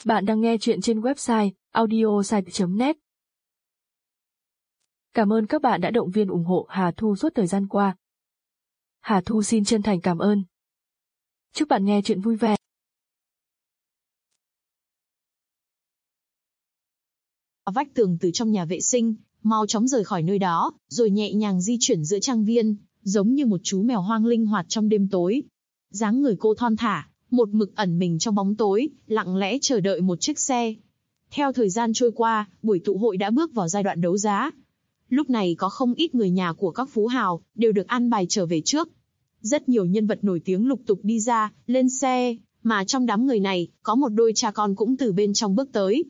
Bạn đang nghe chuyện trên website audiosite.net. Cảm ơn các bạn đã động viên ủng hộ Hà Thu suốt thời gian qua. Hà Thu xin chân thành cảm ơn. Chúc bạn nghe chuyện vui vẻ. Vách tường từ trong nhà vệ sinh, mau chóng rời khỏi nơi đó, rồi nhẹ nhàng di chuyển giữa trang viên, giống như một chú mèo hoang linh hoạt trong đêm tối. Dáng người cô thon thả, một mực ẩn mình trong bóng tối, lặng lẽ chờ đợi một chiếc xe. Theo thời gian trôi qua, buổi tụ hội đã bước vào giai đoạn đấu giá. Lúc này có không ít người nhà của các phú hào, đều được an bài trở về trước. Rất nhiều nhân vật nổi tiếng lục tục đi ra, lên xe, mà trong đám người này, có một đôi cha con cũng từ bên trong bước tới.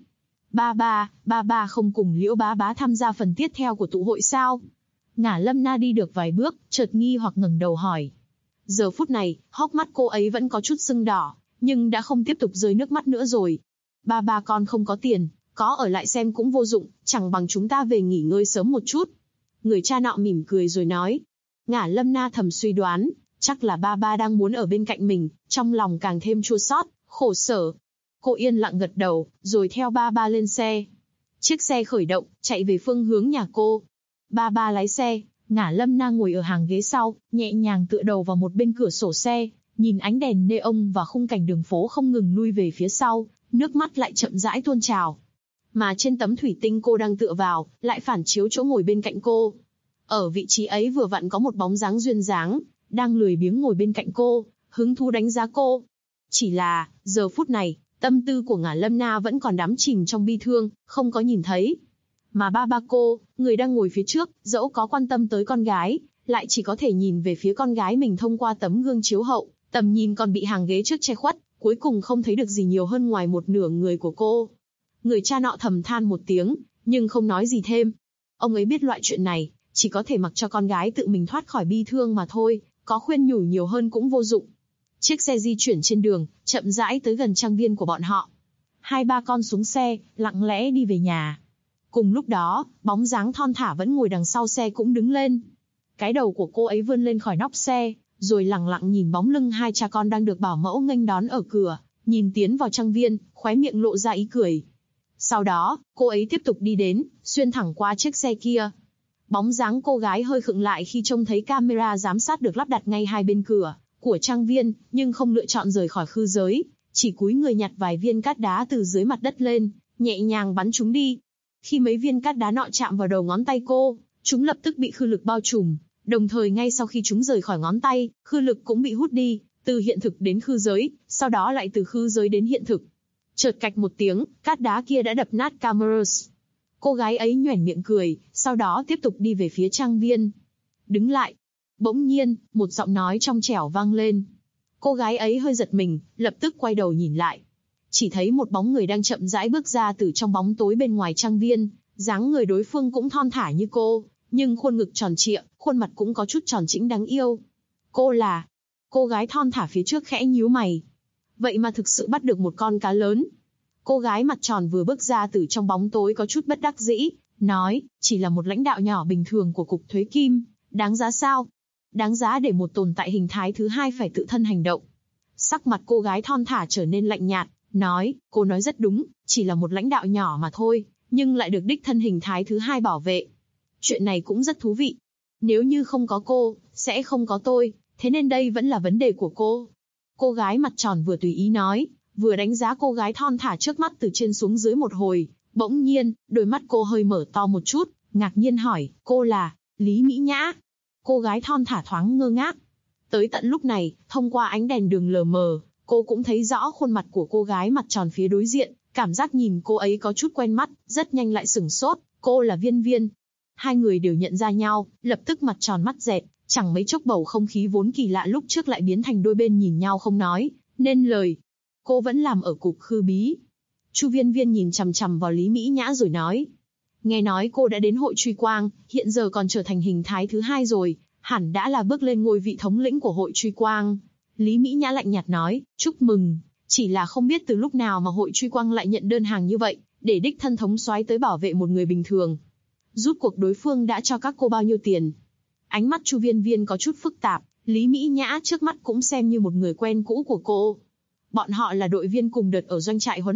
Ba ba không cùng Liễu bá bá tham gia phần tiếp theo của tụ hội sao? Ngả Lâm Na đi được vài bước, chợt nghi hoặc ngẩng đầu hỏi. Giờ phút này, hốc mắt cô ấy vẫn có chút sưng đỏ, nhưng đã không tiếp tục rơi nước mắt nữa rồi. Ba con không có tiền, có ở lại xem cũng vô dụng, chẳng bằng chúng ta về nghỉ ngơi sớm một chút. Người cha nọ mỉm cười rồi nói. Ngả Lâm Na thầm suy đoán, chắc là ba đang muốn ở bên cạnh mình, trong lòng càng thêm chua xót, khổ sở. Cô yên lặng gật đầu, rồi theo ba lên xe. Chiếc xe khởi động, chạy về phương hướng nhà cô. Ba lái xe, Ngả Lâm Na ngồi ở hàng ghế sau, nhẹ nhàng tựa đầu vào một bên cửa sổ xe, nhìn ánh đèn neon và khung cảnh đường phố không ngừng lui về phía sau, nước mắt lại chậm rãi tuôn trào. Mà trên tấm thủy tinh cô đang tựa vào, lại phản chiếu chỗ ngồi bên cạnh cô. Ở vị trí ấy vừa vặn có một bóng dáng duyên dáng, đang lười biếng ngồi bên cạnh cô, hứng thú đánh giá cô. Chỉ là, giờ phút này, tâm tư của Ngả Lâm Na vẫn còn đắm chìm trong bi thương, không có nhìn thấy. Mà ba cô, người đang ngồi phía trước, dẫu có quan tâm tới con gái, lại chỉ có thể nhìn về phía con gái mình thông qua tấm gương chiếu hậu, tầm nhìn còn bị hàng ghế trước che khuất, cuối cùng không thấy được gì nhiều hơn ngoài một nửa người của cô. Người cha nọ thầm than một tiếng, nhưng không nói gì thêm. Ông ấy biết loại chuyện này, chỉ có thể mặc cho con gái tự mình thoát khỏi bi thương mà thôi, có khuyên nhủ nhiều hơn cũng vô dụng. Chiếc xe di chuyển trên đường, chậm rãi tới gần trang viên của bọn họ. Hai ba con xuống xe, lặng lẽ đi về nhà. Cùng lúc đó, bóng dáng thon thả vẫn ngồi đằng sau xe cũng đứng lên. Cái đầu của cô ấy vươn lên khỏi nóc xe, rồi lẳng lặng nhìn bóng lưng hai cha con đang được bảo mẫu nghênh đón ở cửa, nhìn tiến vào trang viên, khóe miệng lộ ra ý cười. Sau đó, cô ấy tiếp tục đi đến, xuyên thẳng qua chiếc xe kia. Bóng dáng cô gái hơi khựng lại khi trông thấy camera giám sát được lắp đặt ngay hai bên cửa của trang viên, nhưng không lựa chọn rời khỏi khư giới, chỉ cúi người nhặt vài viên cát đá từ dưới mặt đất lên, nhẹ nhàng bắn chúng đi. Khi mấy viên cát đá nọ chạm vào đầu ngón tay cô, chúng lập tức bị khư lực bao trùm, đồng thời ngay sau khi chúng rời khỏi ngón tay, khư lực cũng bị hút đi, từ hiện thực đến khư giới, sau đó lại từ khư giới đến hiện thực. Chợt cạch một tiếng, cát đá kia đã đập nát cameras. Cô gái ấy nhoẻn miệng cười, sau đó tiếp tục đi về phía trang viên. Đứng lại. Bỗng nhiên, một giọng nói trong trẻo vang lên. Cô gái ấy hơi giật mình, lập tức quay đầu nhìn lại. Chỉ thấy một bóng người đang chậm rãi bước ra từ trong bóng tối bên ngoài trang viên, dáng người đối phương cũng thon thả như cô, nhưng khuôn ngực tròn trịa, khuôn mặt cũng có chút tròn trĩnh đáng yêu. Cô là... Cô gái thon thả phía trước khẽ nhíu mày. Vậy mà thực sự bắt được một con cá lớn. Cô gái mặt tròn vừa bước ra từ trong bóng tối có chút bất đắc dĩ, nói, chỉ là một lãnh đạo nhỏ bình thường của Cục Thuế Kim, đáng giá sao? Đáng giá để một tồn tại hình thái thứ hai phải tự thân hành động. Sắc mặt cô gái thon thả trở nên lạnh nhạt, nói, cô nói rất đúng, chỉ là một lãnh đạo nhỏ mà thôi, nhưng lại được đích thân hình thái thứ hai bảo vệ. Chuyện này cũng rất thú vị. Nếu như không có cô, sẽ không có tôi, thế nên đây vẫn là vấn đề của cô. Cô gái mặt tròn vừa tùy ý nói, vừa đánh giá cô gái thon thả trước mắt từ trên xuống dưới một hồi, bỗng nhiên, đôi mắt cô hơi mở to một chút, ngạc nhiên hỏi, cô là Lý Mỹ Nhã. Cô gái thon thả thoáng ngơ ngác. Tới tận lúc này, thông qua ánh đèn đường lờ mờ, cô cũng thấy rõ khuôn mặt của cô gái mặt tròn phía đối diện, cảm giác nhìn cô ấy có chút quen mắt, rất nhanh lại sửng sốt, cô là Viên Viên. Hai người đều nhận ra nhau, lập tức mặt tròn mắt dẹt, chẳng mấy chốc bầu không khí vốn kỳ lạ lúc trước lại biến thành đôi bên nhìn nhau không nói nên lời. Cô vẫn làm ở Cục Khư Bí. Chu Viên Viên nhìn chằm chằm vào Lý Mỹ Nhã rồi nói. Nghe nói cô đã đến hội truy quang, hiện giờ còn trở thành hình thái thứ hai rồi, hẳn đã là bước lên ngôi vị thống lĩnh của hội truy quang. Lý Mỹ Nhã lạnh nhạt nói, chúc mừng, chỉ là không biết từ lúc nào mà hội truy quang lại nhận đơn hàng như vậy, để đích thân thống soái tới bảo vệ một người bình thường. Rút cuộc đối phương đã cho các cô bao nhiêu tiền? Ánh mắt Chu Viên Viên có chút phức tạp, Lý Mỹ Nhã trước mắt cũng xem như một người quen cũ của cô. Bọn họ là đội viên cùng đợt ở doanh trại huấn luyện,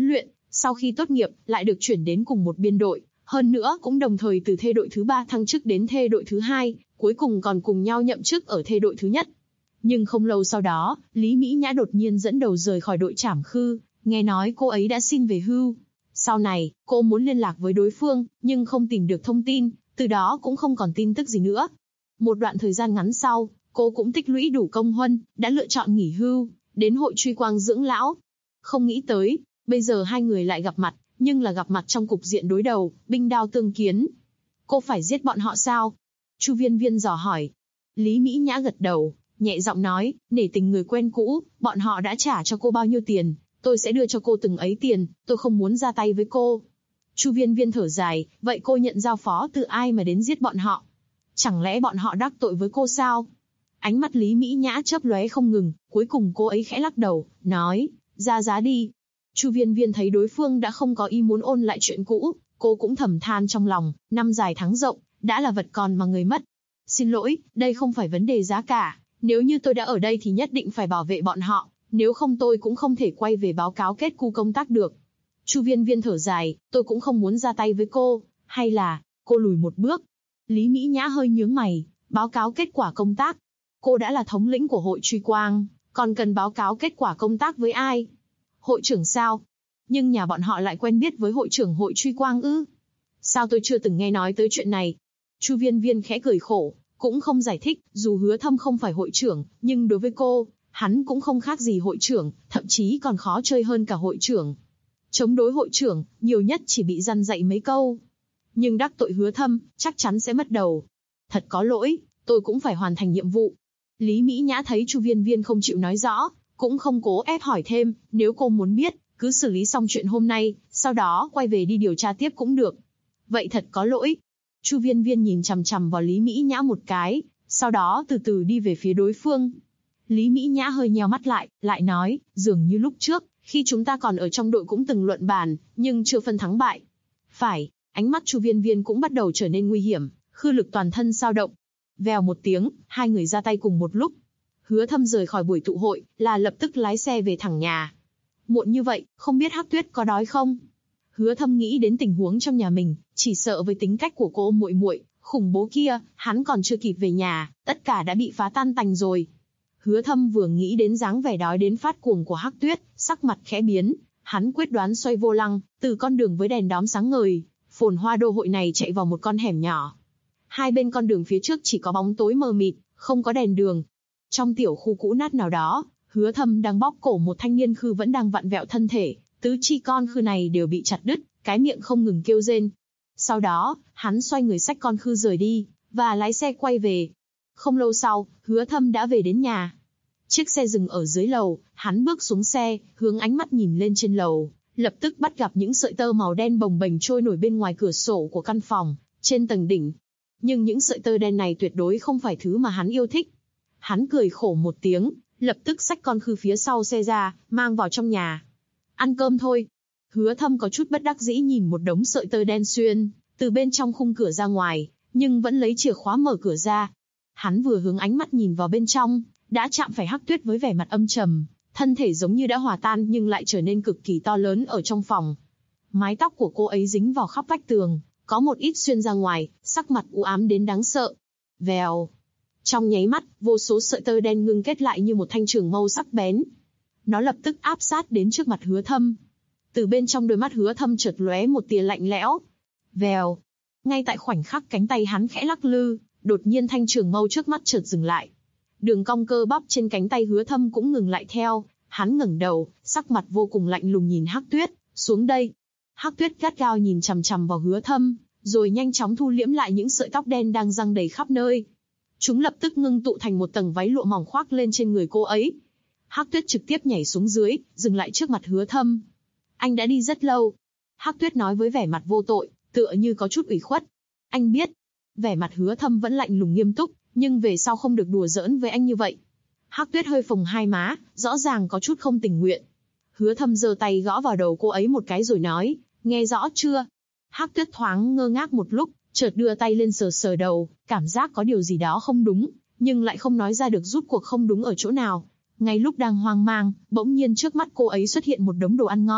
Sau khi tốt nghiệp, lại được chuyển đến cùng một biên đội, hơn nữa cũng đồng thời từ thê đội thứ 3 thăng chức đến thê đội thứ 2, cuối cùng còn cùng nhau nhậm chức ở thê đội thứ nhất. Nhưng không lâu sau đó, Lý Mỹ Nhã đột nhiên dẫn đầu rời khỏi đội Trảm Khư, nghe nói cô ấy đã xin về hưu. Sau này, cô muốn liên lạc với đối phương, nhưng không tìm được thông tin, từ đó cũng không còn tin tức gì nữa. Một đoạn thời gian ngắn sau, cô cũng tích lũy đủ công huân, đã lựa chọn nghỉ hưu, đến hội Truy Quang dưỡng lão. Không nghĩ tới, bây giờ hai người lại gặp mặt, nhưng là gặp mặt trong cục diện đối đầu, binh đao tương kiến. Cô phải giết bọn họ sao? Chu Viên Viên dò hỏi. Lý Mỹ Nhã gật đầu, nhẹ giọng nói, nể tình người quen cũ, bọn họ đã trả cho cô bao nhiêu tiền, tôi sẽ đưa cho cô từng ấy tiền, tôi không muốn ra tay với cô. Chu Viên Viên thở dài, vậy cô nhận giao phó từ ai mà đến giết bọn họ? Chẳng lẽ bọn họ đắc tội với cô sao? Ánh mắt Lý Mỹ Nhã chớp lóe không ngừng, cuối cùng cô ấy khẽ lắc đầu, nói, ra giá đi. Chu Viên Viên thấy đối phương đã không có ý muốn ôn lại chuyện cũ, cô cũng thầm than trong lòng, năm dài tháng rộng, đã là vật còn mà người mất. Xin lỗi, đây không phải vấn đề giá cả, nếu như tôi đã ở đây thì nhất định phải bảo vệ bọn họ, nếu không tôi cũng không thể quay về báo cáo kết cu công tác được. Chu Viên Viên thở dài, tôi cũng không muốn ra tay với cô, hay là, cô lùi một bước. Lý Mỹ Nhã hơi nhướng mày, báo cáo kết quả công tác. Cô đã là thống lĩnh của hội Truy Quang, còn cần báo cáo kết quả công tác với ai? Hội trưởng sao? Nhưng nhà bọn họ lại quen biết với hội trưởng hội Truy Quang ư? Sao tôi chưa từng nghe nói tới chuyện này? Chu Viên Viên khẽ cười khổ, cũng không giải thích, dù Hứa Thâm không phải hội trưởng, nhưng đối với cô, hắn cũng không khác gì hội trưởng, thậm chí còn khó chơi hơn cả hội trưởng. Chống đối hội trưởng, nhiều nhất chỉ bị răn dạy mấy câu. Nhưng đắc tội Hứa Thâm, chắc chắn sẽ mất đầu. Thật có lỗi, tôi cũng phải hoàn thành nhiệm vụ. Lý Mỹ Nhã thấy Chu Viên Viên không chịu nói rõ, cũng không cố ép hỏi thêm, nếu cô muốn biết, cứ xử lý xong chuyện hôm nay, sau đó quay về đi điều tra tiếp cũng được. Vậy thật có lỗi. Chu Viên Viên nhìn chằm chằm vào Lý Mỹ Nhã một cái, sau đó từ từ đi về phía đối phương. Lý Mỹ Nhã hơi nheo mắt lại nói, dường như lúc trước, khi chúng ta còn ở trong đội cũng từng luận bàn, nhưng chưa phân thắng bại. Phải, ánh mắt Chu Viên Viên cũng bắt đầu trở nên nguy hiểm, khư lực toàn thân dao động. Vèo một tiếng, hai người ra tay cùng một lúc. Hứa Thâm rời khỏi buổi tụ hội, là lập tức lái xe về thẳng nhà. Muộn như vậy, không biết Hắc Tuyết có đói không? Hứa Thâm nghĩ đến tình huống trong nhà mình, chỉ sợ với tính cách của cô muội muội khủng bố kia, hắn còn chưa kịp về nhà, tất cả đã bị phá tan tành rồi. Hứa Thâm vừa nghĩ đến dáng vẻ đói đến phát cuồng của Hắc Tuyết, sắc mặt khẽ biến, hắn quyết đoán xoay vô lăng, từ con đường với đèn đóm sáng ngời, phồn hoa đô hội này chạy vào một con hẻm nhỏ. Hai bên con đường phía trước chỉ có bóng tối mờ mịt, không có đèn đường. Trong tiểu khu cũ nát nào đó, Hứa Thâm đang bóp cổ một thanh niên khư vẫn đang vặn vẹo thân thể, tứ chi con khư này đều bị chặt đứt, cái miệng không ngừng kêu rên. Sau đó, hắn xoay người xách con khư rời đi, và lái xe quay về. Không lâu sau, Hứa Thâm đã về đến nhà. Chiếc xe dừng ở dưới lầu, hắn bước xuống xe, hướng ánh mắt nhìn lên trên lầu, lập tức bắt gặp những sợi tơ màu đen bồng bềnh trôi nổi bên ngoài cửa sổ của căn phòng, trên tầng đỉnh. Nhưng những sợi tơ đen này tuyệt đối không phải thứ mà hắn yêu thích. Hắn cười khổ một tiếng, lập tức xách con khư phía sau xe ra, mang vào trong nhà. Ăn cơm thôi. Hứa Thâm có chút bất đắc dĩ nhìn một đống sợi tơ đen xuyên từ bên trong khung cửa ra ngoài, nhưng vẫn lấy chìa khóa mở cửa ra. Hắn vừa hướng ánh mắt nhìn vào bên trong, đã chạm phải Hắc Tuyết với vẻ mặt âm trầm, thân thể giống như đã hòa tan nhưng lại trở nên cực kỳ to lớn ở trong phòng. Mái tóc của cô ấy dính vào khắp vách tường, có một ít xuyên ra ngoài, sắc mặt u ám đến đáng sợ. Vèo. Trong nháy mắt, vô số sợi tơ đen ngưng kết lại như một thanh trường mâu sắc bén. Nó lập tức áp sát đến trước mặt Hứa Thâm. Từ bên trong đôi mắt Hứa Thâm chợt lóe một tia lạnh lẽo. Vèo. Ngay tại khoảnh khắc cánh tay hắn khẽ lắc lư, đột nhiên thanh trường mâu trước mắt chợt dừng lại. Đường cong cơ bắp trên cánh tay Hứa Thâm cũng ngừng lại theo, hắn ngẩng đầu, sắc mặt vô cùng lạnh lùng nhìn Hắc Tuyết, xuống đây. Hắc Tuyết gắt gao nhìn chằm chằm vào Hứa Thâm, rồi nhanh chóng thu liễm lại những sợi tóc đen đang giăng đầy khắp nơi. Chúng lập tức ngưng tụ thành một tầng váy lụa mỏng khoác lên trên người cô ấy. Hắc Tuyết trực tiếp nhảy xuống dưới, dừng lại trước mặt Hứa Thâm. Anh đã đi rất lâu. Hắc Tuyết nói với vẻ mặt vô tội, tựa như có chút ủy khuất. Anh biết. Vẻ mặt Hứa Thâm vẫn lạnh lùng nghiêm túc, nhưng về sau không được đùa giỡn với anh như vậy. Hắc Tuyết hơi phồng hai má, rõ ràng có chút không tình nguyện. Hứa Thâm giơ tay gõ vào đầu cô ấy một cái rồi nói, nghe rõ chưa? Hắc Tuyết thoáng ngơ ngác một lúc, chợt đưa tay lên sờ sờ đầu, cảm giác có điều gì đó không đúng, nhưng lại không nói ra được rút cuộc không đúng ở chỗ nào. Ngay lúc đang hoang mang, bỗng nhiên trước mắt cô ấy xuất hiện một đống đồ ăn ngon,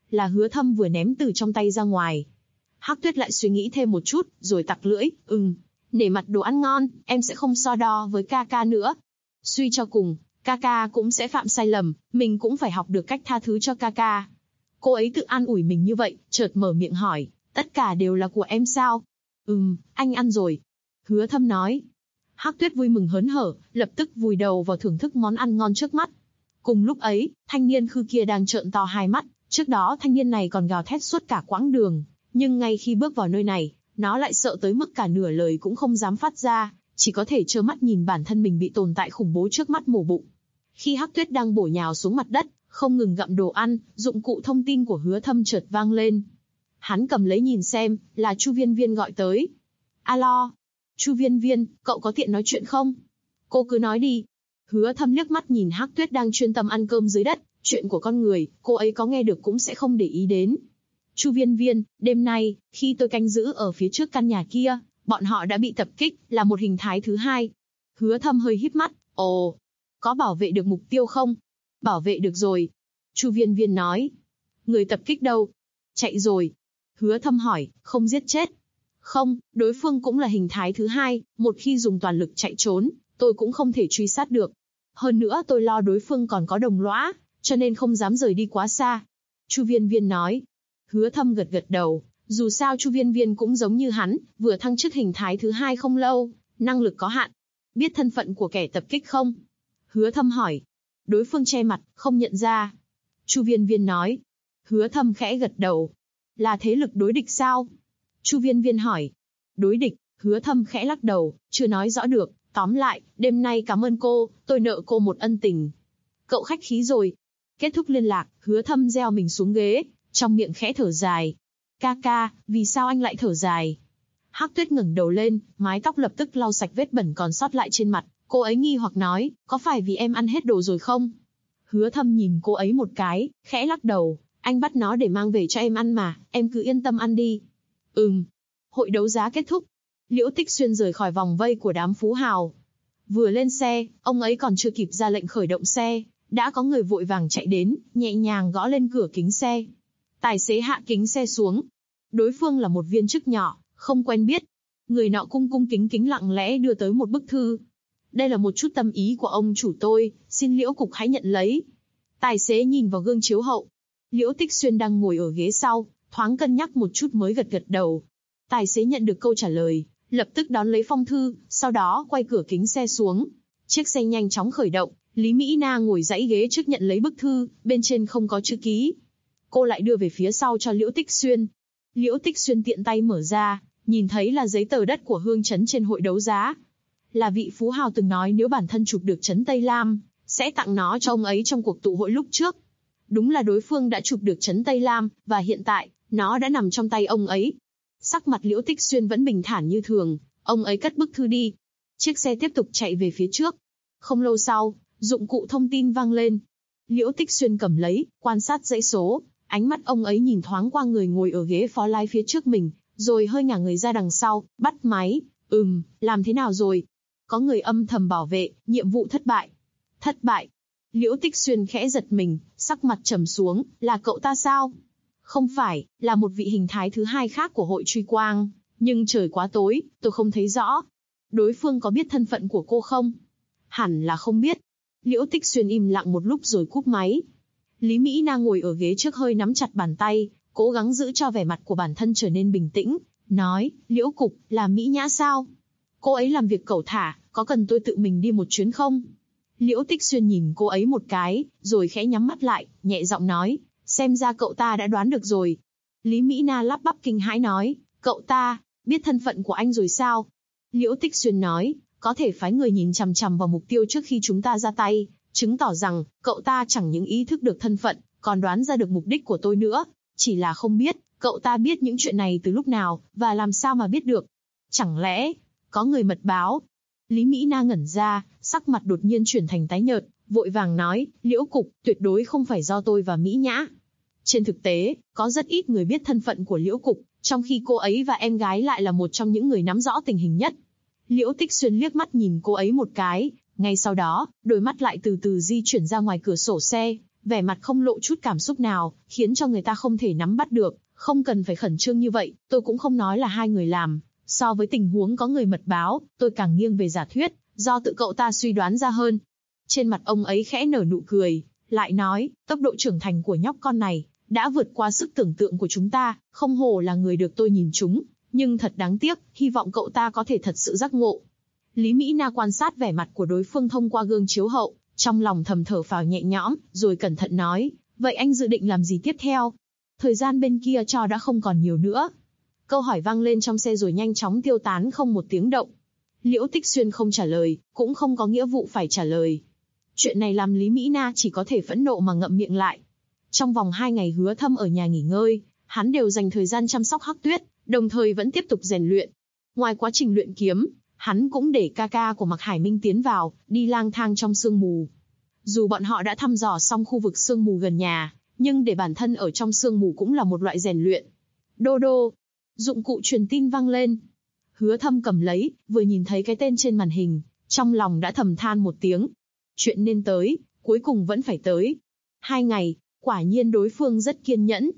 là Hứa Thâm vừa ném từ trong tay ra ngoài. Hắc Tuyết lại suy nghĩ thêm một chút, rồi tặc lưỡi, nể mặt đồ ăn ngon, em sẽ không so đo với ca ca nữa. Suy cho cùng, ca ca cũng sẽ phạm sai lầm, mình cũng phải học được cách tha thứ cho ca ca. Cô ấy tự an ủi mình như vậy, chợt mở miệng hỏi, tất cả đều là của em sao? Anh ăn rồi. Hứa Thâm nói. Hắc Tuyết vui mừng hớn hở, lập tức vùi đầu vào thưởng thức món ăn ngon trước mắt. Cùng lúc ấy, thanh niên khư kia đang trợn to hai mắt, trước đó thanh niên này còn gào thét suốt cả quãng đường, nhưng ngay khi bước vào nơi này, nó lại sợ tới mức cả nửa lời cũng không dám phát ra, chỉ có thể trơ mắt nhìn bản thân mình bị tồn tại khủng bố trước mắt mổ bụng. Khi Hắc Tuyết đang bổ nhào xuống mặt đất, không ngừng gặm đồ ăn, dụng cụ thông tin của Hứa Thâm chợt vang lên. Hắn cầm lấy nhìn xem, là Chu Viên Viên gọi tới. Alo, Chu Viên Viên, cậu có tiện nói chuyện không? Cô cứ nói đi. Hứa Thâm liếc mắt nhìn Hắc Tuyết đang chuyên tâm ăn cơm dưới đất, chuyện của con người, cô ấy có nghe được cũng sẽ không để ý đến. Chu Viên Viên, đêm nay, khi tôi canh giữ ở phía trước căn nhà kia, bọn họ đã bị tập kích, là một hình thái thứ hai. Hứa Thâm hơi híp mắt, ồ, có bảo vệ được mục tiêu không? Bảo vệ được rồi. Chu Viên Viên nói. Người tập kích đâu? Chạy rồi. Hứa Thâm hỏi, không giết chết. Không, đối phương cũng là hình thái thứ hai, một khi dùng toàn lực chạy trốn, tôi cũng không thể truy sát được. Hơn nữa tôi lo đối phương còn có đồng lõa, cho nên không dám rời đi quá xa. Chu Viên Viên nói. Hứa Thâm gật gật đầu, dù sao Chu Viên Viên cũng giống như hắn, vừa thăng chức hình thái thứ hai không lâu, năng lực có hạn. Biết thân phận của kẻ tập kích không? Hứa Thâm hỏi. Đối phương che mặt, không nhận ra. Chu Viên Viên nói. Hứa Thâm khẽ gật đầu. Là thế lực đối địch sao? Chu Viên Viên hỏi. Đối địch, Hứa Thâm khẽ lắc đầu, chưa nói rõ được. Tóm lại, đêm nay cảm ơn cô, tôi nợ cô một ân tình. Cậu khách khí rồi. Kết thúc liên lạc, Hứa Thâm gieo mình xuống ghế, trong miệng khẽ thở dài. Ca ca, vì sao anh lại thở dài? Hắc Tuyết ngẩng đầu lên, mái tóc lập tức lau sạch vết bẩn còn sót lại trên mặt. Cô ấy nghi hoặc nói, có phải vì em ăn hết đồ rồi không? Hứa Thâm nhìn cô ấy một cái, khẽ lắc đầu. Anh bắt nó để mang về cho em ăn mà, em cứ yên tâm ăn đi. Hội đấu giá kết thúc. Liễu Tích Xuyên rời khỏi vòng vây của đám phú hào. Vừa lên xe, ông ấy còn chưa kịp ra lệnh khởi động xe, đã có người vội vàng chạy đến, nhẹ nhàng gõ lên cửa kính xe. Tài xế hạ kính xe xuống. Đối phương là một viên chức nhỏ, không quen biết. Người nọ cung cung kính kính lặng lẽ đưa tới một bức thư. Đây là một chút tâm ý của ông chủ tôi, xin Liễu cục hãy nhận lấy. Tài xế nhìn vào gương chiếu hậu. Liễu Tích Xuyên đang ngồi ở ghế sau, thoáng cân nhắc một chút mới gật gật đầu. Tài xế nhận được câu trả lời, lập tức đón lấy phong thư, sau đó quay cửa kính xe xuống. Chiếc xe nhanh chóng khởi động, Lý Mỹ Na ngồi dãy ghế trước nhận lấy bức thư, bên trên không có chữ ký. Cô lại đưa về phía sau cho Liễu Tích Xuyên. Liễu Tích Xuyên tiện tay mở ra, nhìn thấy là giấy tờ đất của Hương Trấn trên hội đấu giá. Là vị phú hào từng nói nếu bản thân chụp được trấn Tây Lam, sẽ tặng nó cho ông ấy trong cuộc tụ hội lúc trước. Đúng là đối phương đã chụp được trấn Tây Lam, và hiện tại, nó đã nằm trong tay ông ấy. Sắc mặt Liễu Tích Xuyên vẫn bình thản như thường, ông ấy cất bức thư đi. Chiếc xe tiếp tục chạy về phía trước. Không lâu sau, dụng cụ thông tin vang lên. Liễu Tích Xuyên cầm lấy, quan sát dãy số, ánh mắt ông ấy nhìn thoáng qua người ngồi ở ghế phó lái phía trước mình, rồi hơi ngả người ra đằng sau, bắt máy. Làm thế nào rồi? Có người âm thầm bảo vệ, nhiệm vụ thất bại. Thất bại. Liễu Tích Xuyên khẽ giật mình, sắc mặt trầm xuống, là cậu ta sao? Không phải, là một vị hình thái thứ hai khác của hội truy quang, nhưng trời quá tối, tôi không thấy rõ. Đối phương có biết thân phận của cô không? Hẳn là không biết. Liễu Tích Xuyên im lặng một lúc rồi cúp máy. Lý Mỹ Na ngồi ở ghế trước hơi nắm chặt bàn tay, cố gắng giữ cho vẻ mặt của bản thân trở nên bình tĩnh, nói, Liễu cục, là Mỹ Nhã sao? Cô ấy làm việc cẩu thả, có cần tôi tự mình đi một chuyến không? Liễu Tích Xuyên nhìn cô ấy một cái, rồi khẽ nhắm mắt lại, nhẹ giọng nói, xem ra cậu ta đã đoán được rồi. Lý Mỹ Na lắp bắp kinh hãi nói, cậu ta, biết thân phận của anh rồi sao? Liễu Tích Xuyên nói, có thể phái người nhìn chằm chằm vào mục tiêu trước khi chúng ta ra tay, chứng tỏ rằng, cậu ta chẳng những ý thức được thân phận, còn đoán ra được mục đích của tôi nữa, chỉ là không biết, cậu ta biết những chuyện này từ lúc nào, và làm sao mà biết được. Chẳng lẽ, có người mật báo? Lý Mỹ Na ngẩn ra, sắc mặt đột nhiên chuyển thành tái nhợt, vội vàng nói, Liễu cục, tuyệt đối không phải do tôi và Mỹ Nhã. Trên thực tế, có rất ít người biết thân phận của Liễu cục, trong khi cô ấy và em gái lại là một trong những người nắm rõ tình hình nhất. Liễu Tích Xuyên liếc mắt nhìn cô ấy một cái, ngay sau đó, đôi mắt lại từ từ di chuyển ra ngoài cửa sổ xe, vẻ mặt không lộ chút cảm xúc nào, khiến cho người ta không thể nắm bắt được. Không cần phải khẩn trương như vậy, tôi cũng không nói là hai người làm. So với tình huống có người mật báo, tôi càng nghiêng về giả thuyết, do tự cậu ta suy đoán ra hơn. Trên mặt ông ấy khẽ nở nụ cười, lại nói, tốc độ trưởng thành của nhóc con này đã vượt qua sức tưởng tượng của chúng ta, không hổ là người được tôi nhìn trúng, nhưng thật đáng tiếc, hy vọng cậu ta có thể thật sự giác ngộ. Lý Mỹ Na quan sát vẻ mặt của đối phương thông qua gương chiếu hậu, trong lòng thầm thở phào nhẹ nhõm, rồi cẩn thận nói, vậy anh dự định làm gì tiếp theo? Thời gian bên kia cho đã không còn nhiều nữa. Câu hỏi vang lên trong xe rồi nhanh chóng tiêu tán không một tiếng động. Liễu Tích Xuyên không trả lời, cũng không có nghĩa vụ phải trả lời. Chuyện này làm Lý Mỹ Na chỉ có thể phẫn nộ mà ngậm miệng lại. Trong vòng 2 ngày Hứa Thâm ở nhà nghỉ ngơi, hắn đều dành thời gian chăm sóc Hắc Tuyết, đồng thời vẫn tiếp tục rèn luyện. Ngoài quá trình luyện kiếm, hắn cũng để ca ca của Mạc Hải Minh tiến vào, đi lang thang trong sương mù. Dù bọn họ đã thăm dò xong khu vực sương mù gần nhà, nhưng để bản thân ở trong sương mù cũng là một loại rèn luyện. Đô đô, dụng cụ truyền tin vang lên. Hứa Thâm cầm lấy, vừa nhìn thấy cái tên trên màn hình, trong lòng đã thầm than một tiếng. Chuyện nên tới, cuối cùng vẫn phải tới. 2 ngày, quả nhiên đối phương rất kiên nhẫn.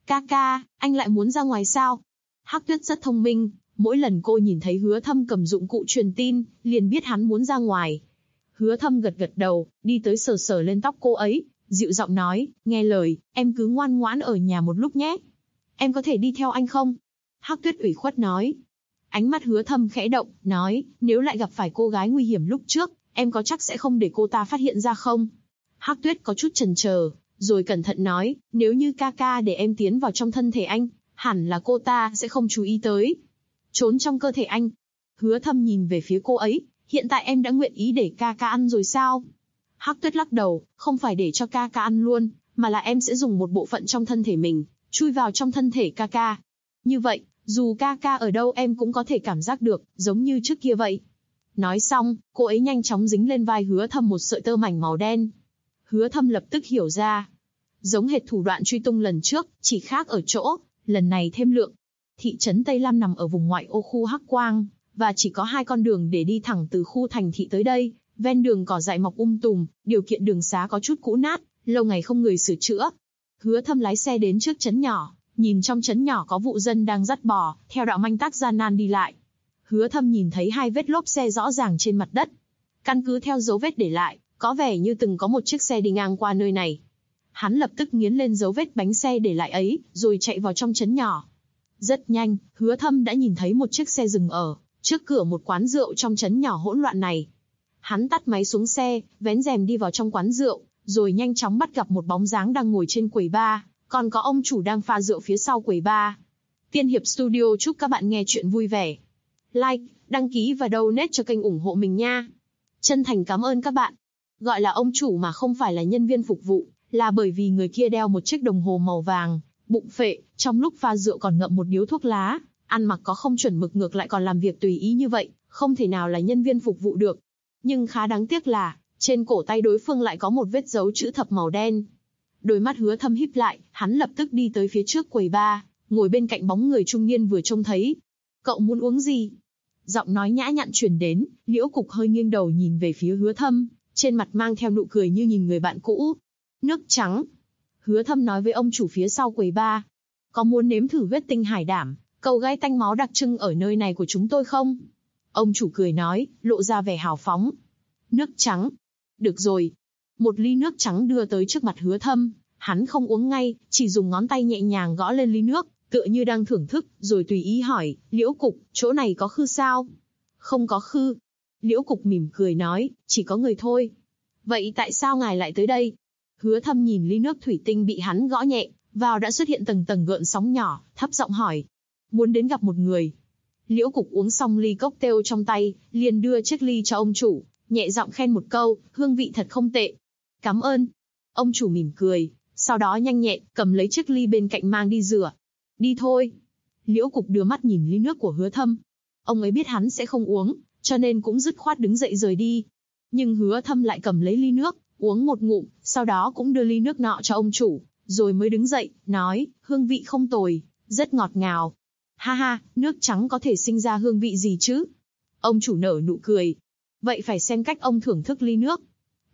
Ca, anh lại muốn ra ngoài sao? Hắc Tuyết rất thông minh, mỗi lần cô nhìn thấy Hứa Thâm cầm dụng cụ truyền tin, liền biết hắn muốn ra ngoài. Hứa Thâm gật gật đầu, đi tới sờ sờ lên tóc cô ấy, dịu giọng nói, nghe lời, em cứ ngoan ngoãn ở nhà một lúc nhé. Em có thể đi theo anh không? Hắc Tuyết ủy khuất nói. Ánh mắt Hứa Thâm khẽ động, nói, nếu lại gặp phải cô gái nguy hiểm lúc trước, em có chắc sẽ không để cô ta phát hiện ra không? Hắc Tuyết có chút chần chờ, rồi cẩn thận nói, nếu như ca để em tiến vào trong thân thể anh, hẳn là cô ta sẽ không chú ý tới. Trốn trong cơ thể anh. Hứa Thâm nhìn về phía cô ấy, hiện tại em đã nguyện ý để ca ăn rồi sao? Hắc Tuyết lắc đầu, không phải để cho ca ăn luôn, mà là em sẽ dùng một bộ phận trong thân thể mình, chui vào trong thân thể ca. Như vậy, dù ca ở đâu em cũng có thể cảm giác được, giống như trước kia vậy. Nói xong, cô ấy nhanh chóng dính lên vai Hứa Thâm một sợi tơ mảnh màu đen. Hứa Thâm lập tức hiểu ra. Giống hệt thủ đoạn truy tung lần trước, chỉ khác ở chỗ, lần này thêm lượng. Thị trấn Tây Lam nằm ở vùng ngoại ô khu Hắc Quang, và chỉ có 2 con đường để đi thẳng từ khu thành thị tới đây. Ven đường cỏ dại mọc tùm, điều kiện đường xá có chút cũ nát, lâu ngày không người sửa chữa. Hứa Thâm lái xe đến trước trấn nhỏ, nhìn trong trấn nhỏ có vụ dân đang dắt bò, theo đạo manh tác gian nan đi lại. Hứa Thâm nhìn thấy 2 vết lốp xe rõ ràng trên mặt đất. Căn cứ theo dấu vết để lại, có vẻ như từng có một chiếc xe đi ngang qua nơi này. Hắn lập tức nghiến lên dấu vết bánh xe để lại ấy, rồi chạy vào trong trấn nhỏ. Rất nhanh, Hứa Thâm đã nhìn thấy một chiếc xe dừng ở trước cửa một quán rượu trong trấn nhỏ hỗn loạn này. Hắn tắt máy xuống xe, vén rèm đi vào trong quán rượu, rồi nhanh chóng bắt gặp một bóng dáng đang ngồi trên quầy bar, còn có ông chủ đang pha rượu phía sau quầy bar. Tiên Hiệp Studio chúc các bạn nghe chuyện vui vẻ. Like, đăng ký và donate cho kênh ủng hộ mình nha. Chân thành cảm ơn các bạn. Gọi là ông chủ mà không phải là nhân viên phục vụ, là bởi vì người kia đeo một chiếc đồng hồ màu vàng, bụng phệ, trong lúc pha rượu còn ngậm một điếu thuốc lá, ăn mặc có không chuẩn mực ngược lại còn làm việc tùy ý như vậy, không thể nào là nhân viên phục vụ được. Nhưng khá đáng tiếc là, trên cổ tay đối phương lại có một vết dấu chữ thập màu đen. Đôi mắt Hứa Thâm híp lại, hắn lập tức đi tới phía trước quầy bar, ngồi bên cạnh bóng người trung niên vừa trông thấy. Cậu muốn uống gì? Giọng nói nhã nhặn truyền đến, Liễu Cục hơi nghiêng đầu nhìn về phía Hứa Thâm, trên mặt mang theo nụ cười như nhìn người bạn cũ. Nước trắng. Hứa Thâm nói với ông chủ phía sau quầy bar. Có muốn nếm thử huyết tinh hải đảm, cầu gai tanh máu đặc trưng ở nơi này của chúng tôi không? Ông chủ cười nói, lộ ra vẻ hào phóng. Nước trắng. Được rồi. Một ly nước trắng đưa tới trước mặt Hứa Thâm, hắn không uống ngay, chỉ dùng ngón tay nhẹ nhàng gõ lên ly nước, tựa như đang thưởng thức, rồi tùy ý hỏi, Liễu Cục, chỗ này có khư sao? Không có khư. Liễu Cục mỉm cười nói, chỉ có người thôi. Vậy tại sao ngài lại tới đây? Hứa Thâm nhìn ly nước thủy tinh bị hắn gõ nhẹ, vào đã xuất hiện tầng tầng gợn sóng nhỏ, thấp giọng hỏi. Muốn đến gặp một người. Liễu Cục uống xong ly cocktail trong tay, liền đưa chiếc ly cho ông chủ, nhẹ giọng khen một câu, hương vị thật không tệ. Cảm ơn. Ông chủ mỉm cười, sau đó nhanh nhẹn, cầm lấy chiếc ly bên cạnh mang đi rửa. Đi thôi. Liễu Cục đưa mắt nhìn ly nước của Hứa Thâm. Ông ấy biết hắn sẽ không uống, cho nên cũng dứt khoát đứng dậy rời đi. Nhưng Hứa Thâm lại cầm lấy ly nước, uống một ngụm, sau đó cũng đưa ly nước nọ cho ông chủ, rồi mới đứng dậy, nói, hương vị không tồi, rất ngọt ngào. Ha ha, nước trắng có thể sinh ra hương vị gì chứ? Ông chủ nở nụ cười. Vậy phải xem cách ông thưởng thức ly nước.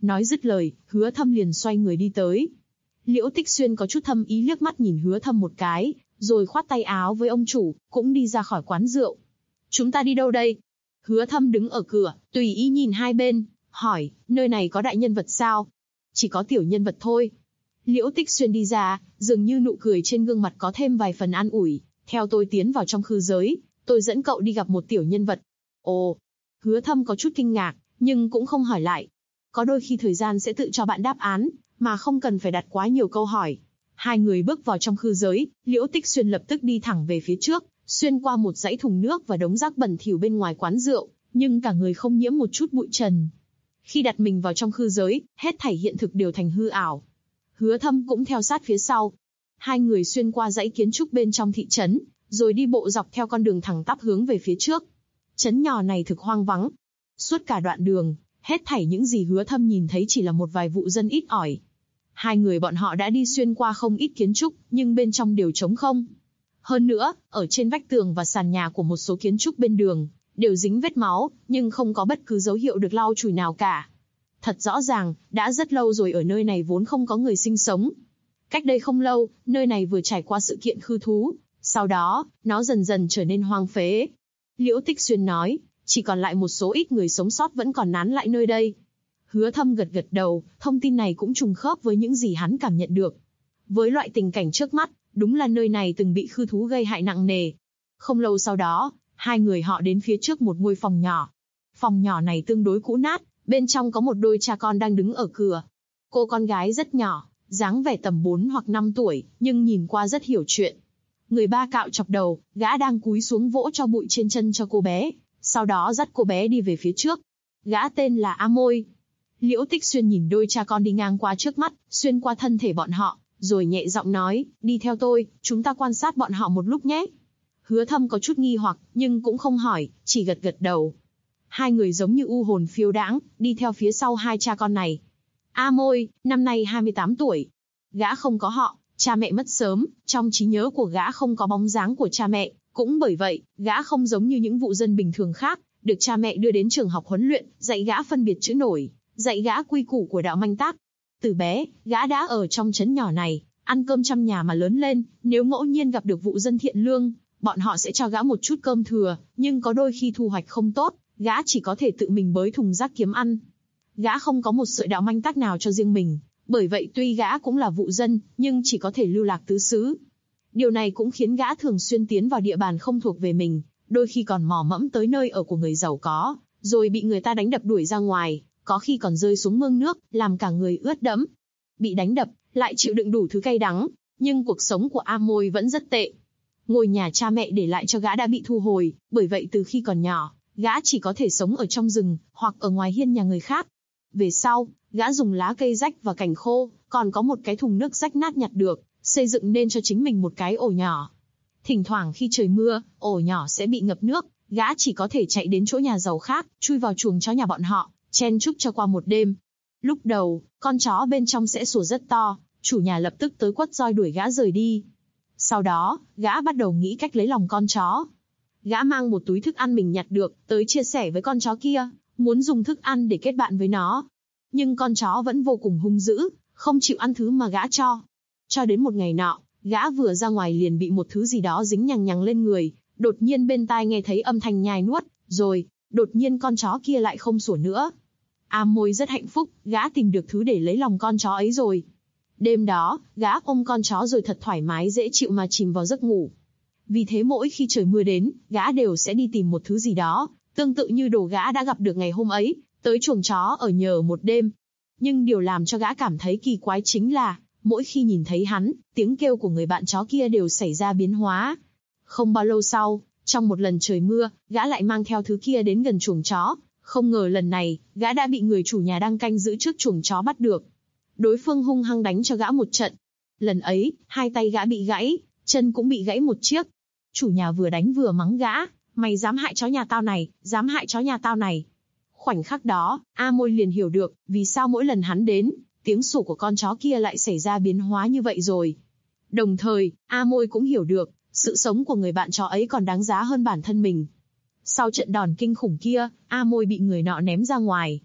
Nói dứt lời, Hứa Thâm liền xoay người đi tới. Liễu Tích Xuyên có chút thâm ý liếc mắt nhìn Hứa Thâm một cái, rồi khoát tay áo với ông chủ, cũng đi ra khỏi quán rượu. Chúng ta đi đâu đây? Hứa Thâm đứng ở cửa, tùy ý nhìn hai bên, hỏi, nơi này có đại nhân vật sao? Chỉ có tiểu nhân vật thôi. Liễu Tích Xuyên đi ra, dường như nụ cười trên gương mặt có thêm vài phần an ủi. Theo tôi tiến vào trong khư giới, tôi dẫn cậu đi gặp một tiểu nhân vật. Ồ, Hứa Thâm có chút kinh ngạc, nhưng cũng không hỏi lại. Có đôi khi thời gian sẽ tự cho bạn đáp án, mà không cần phải đặt quá nhiều câu hỏi. Hai người bước vào trong khư giới, Liễu Tích Xuyên lập tức đi thẳng về phía trước, xuyên qua một dãy thùng nước và đống rác bẩn thỉu bên ngoài quán rượu, nhưng cả người không nhiễm một chút bụi trần. Khi đặt mình vào trong khư giới, hết thảy hiện thực đều thành hư ảo. Hứa Thâm cũng theo sát phía sau. Hai người xuyên qua dãy kiến trúc bên trong thị trấn, rồi đi bộ dọc theo con đường thẳng tắp hướng về phía trước. Trấn nhỏ này thực hoang vắng. Suốt cả đoạn đường, hết thảy những gì Hứa Thâm nhìn thấy chỉ là một vài vụ dân ít ỏi. Hai người bọn họ đã đi xuyên qua không ít kiến trúc, nhưng bên trong đều trống không. Hơn nữa, ở trên vách tường và sàn nhà của một số kiến trúc bên đường, đều dính vết máu, nhưng không có bất cứ dấu hiệu được lau chùi nào cả. Thật rõ ràng, đã rất lâu rồi ở nơi này vốn không có người sinh sống. Cách đây không lâu, nơi này vừa trải qua sự kiện khư thú, sau đó, nó dần dần trở nên hoang phế. Liễu Tích Xuyên nói, chỉ còn lại một số ít người sống sót vẫn còn nán lại nơi đây. Hứa Thâm gật gật đầu, thông tin này cũng trùng khớp với những gì hắn cảm nhận được. Với loại tình cảnh trước mắt, đúng là nơi này từng bị khư thú gây hại nặng nề. Không lâu sau đó, hai người họ đến phía trước một ngôi phòng nhỏ. Phòng nhỏ này tương đối cũ nát, bên trong có một đôi cha con đang đứng ở cửa. Cô con gái rất nhỏ, dáng vẻ tầm 4 hoặc 5 tuổi, nhưng nhìn qua rất hiểu chuyện. Người ba cạo chọc đầu, gã đang cúi xuống vỗ cho bụi trên chân cho cô bé, sau đó dắt cô bé đi về phía trước. Gã tên là A Môi. Liễu Tích Xuyên nhìn đôi cha con đi ngang qua trước mắt, xuyên qua thân thể bọn họ, rồi nhẹ giọng nói, đi theo tôi, chúng ta quan sát bọn họ một lúc nhé. Hứa Thâm có chút nghi hoặc, nhưng cũng không hỏi, chỉ gật gật đầu. Hai người giống như u hồn phiêu đãng, đi theo phía sau hai cha con này. A Môi, năm nay 28 tuổi. Gã không có họ, cha mẹ mất sớm, trong trí nhớ của gã không có bóng dáng của cha mẹ, cũng bởi vậy, gã không giống như những vụ dân bình thường khác, được cha mẹ đưa đến trường học huấn luyện, dạy gã phân biệt chữ nổi, dạy gã quy củ của đạo manh tác. Từ bé, gã đã ở trong trấn nhỏ này, ăn cơm trăm nhà mà lớn lên, nếu ngẫu nhiên gặp được vụ dân thiện lương, bọn họ sẽ cho gã một chút cơm thừa, nhưng có đôi khi thu hoạch không tốt, gã chỉ có thể tự mình bới thùng rác kiếm ăn. Gã không có một sợi đạo manh tác nào cho riêng mình, bởi vậy tuy gã cũng là vụ dân, nhưng chỉ có thể lưu lạc tứ xứ. Điều này cũng khiến gã thường xuyên tiến vào địa bàn không thuộc về mình, đôi khi còn mò mẫm tới nơi ở của người giàu có, rồi bị người ta đánh đập đuổi ra ngoài, có khi còn rơi xuống mương nước, làm cả người ướt đẫm. Bị đánh đập, lại chịu đựng đủ thứ cay đắng, nhưng cuộc sống của A Môi vẫn rất tệ. Ngôi nhà cha mẹ để lại cho gã đã bị thu hồi, bởi vậy từ khi còn nhỏ, gã chỉ có thể sống ở trong rừng, hoặc ở ngoài hiên nhà người khác. Về sau, gã dùng lá cây rách và cành khô, còn có một cái thùng nước rách nát nhặt được, xây dựng nên cho chính mình một cái ổ nhỏ. Thỉnh thoảng khi trời mưa, ổ nhỏ sẽ bị ngập nước, gã chỉ có thể chạy đến chỗ nhà giàu khác, chui vào chuồng chó nhà bọn họ, chen chúc cho qua một đêm. Lúc đầu, con chó bên trong sẽ sủa rất to, chủ nhà lập tức tới quất roi đuổi gã rời đi. Sau đó, gã bắt đầu nghĩ cách lấy lòng con chó. Gã mang một túi thức ăn mình nhặt được, tới chia sẻ với con chó kia, muốn dùng thức ăn để kết bạn với nó. Nhưng con chó vẫn vô cùng hung dữ, không chịu ăn thứ mà gã cho. Cho đến một ngày nọ, gã vừa ra ngoài liền bị một thứ gì đó dính nhằng nhằng lên người, đột nhiên bên tai nghe thấy âm thanh nhai nuốt, rồi, đột nhiên con chó kia lại không sủa nữa. A Môi rất hạnh phúc, gã tìm được thứ để lấy lòng con chó ấy rồi. Đêm đó, gã ôm con chó rồi thật thoải mái dễ chịu mà chìm vào giấc ngủ. Vì thế mỗi khi trời mưa đến, gã đều sẽ đi tìm một thứ gì đó, tương tự như đồ gã đã gặp được ngày hôm ấy, tới chuồng chó ở nhờ một đêm. Nhưng điều làm cho gã cảm thấy kỳ quái chính là, mỗi khi nhìn thấy hắn, tiếng kêu của người bạn chó kia đều xảy ra biến hóa. Không bao lâu sau, trong một lần trời mưa, gã lại mang theo thứ kia đến gần chuồng chó. Không ngờ lần này, gã đã bị người chủ nhà đang canh giữ trước chuồng chó bắt được. Đối phương hung hăng đánh cho gã một trận. Lần ấy, hai tay gã bị gãy, chân cũng bị gãy một chiếc. Chủ nhà vừa đánh vừa mắng gã, mày dám hại chó nhà tao này, dám hại chó nhà tao này. Khoảnh khắc đó, A Môi liền hiểu được, vì sao mỗi lần hắn đến, tiếng sủa của con chó kia lại xảy ra biến hóa như vậy rồi. Đồng thời, A Môi cũng hiểu được, sự sống của người bạn chó ấy còn đáng giá hơn bản thân mình. Sau trận đòn kinh khủng kia, A Môi bị người nọ ném ra ngoài.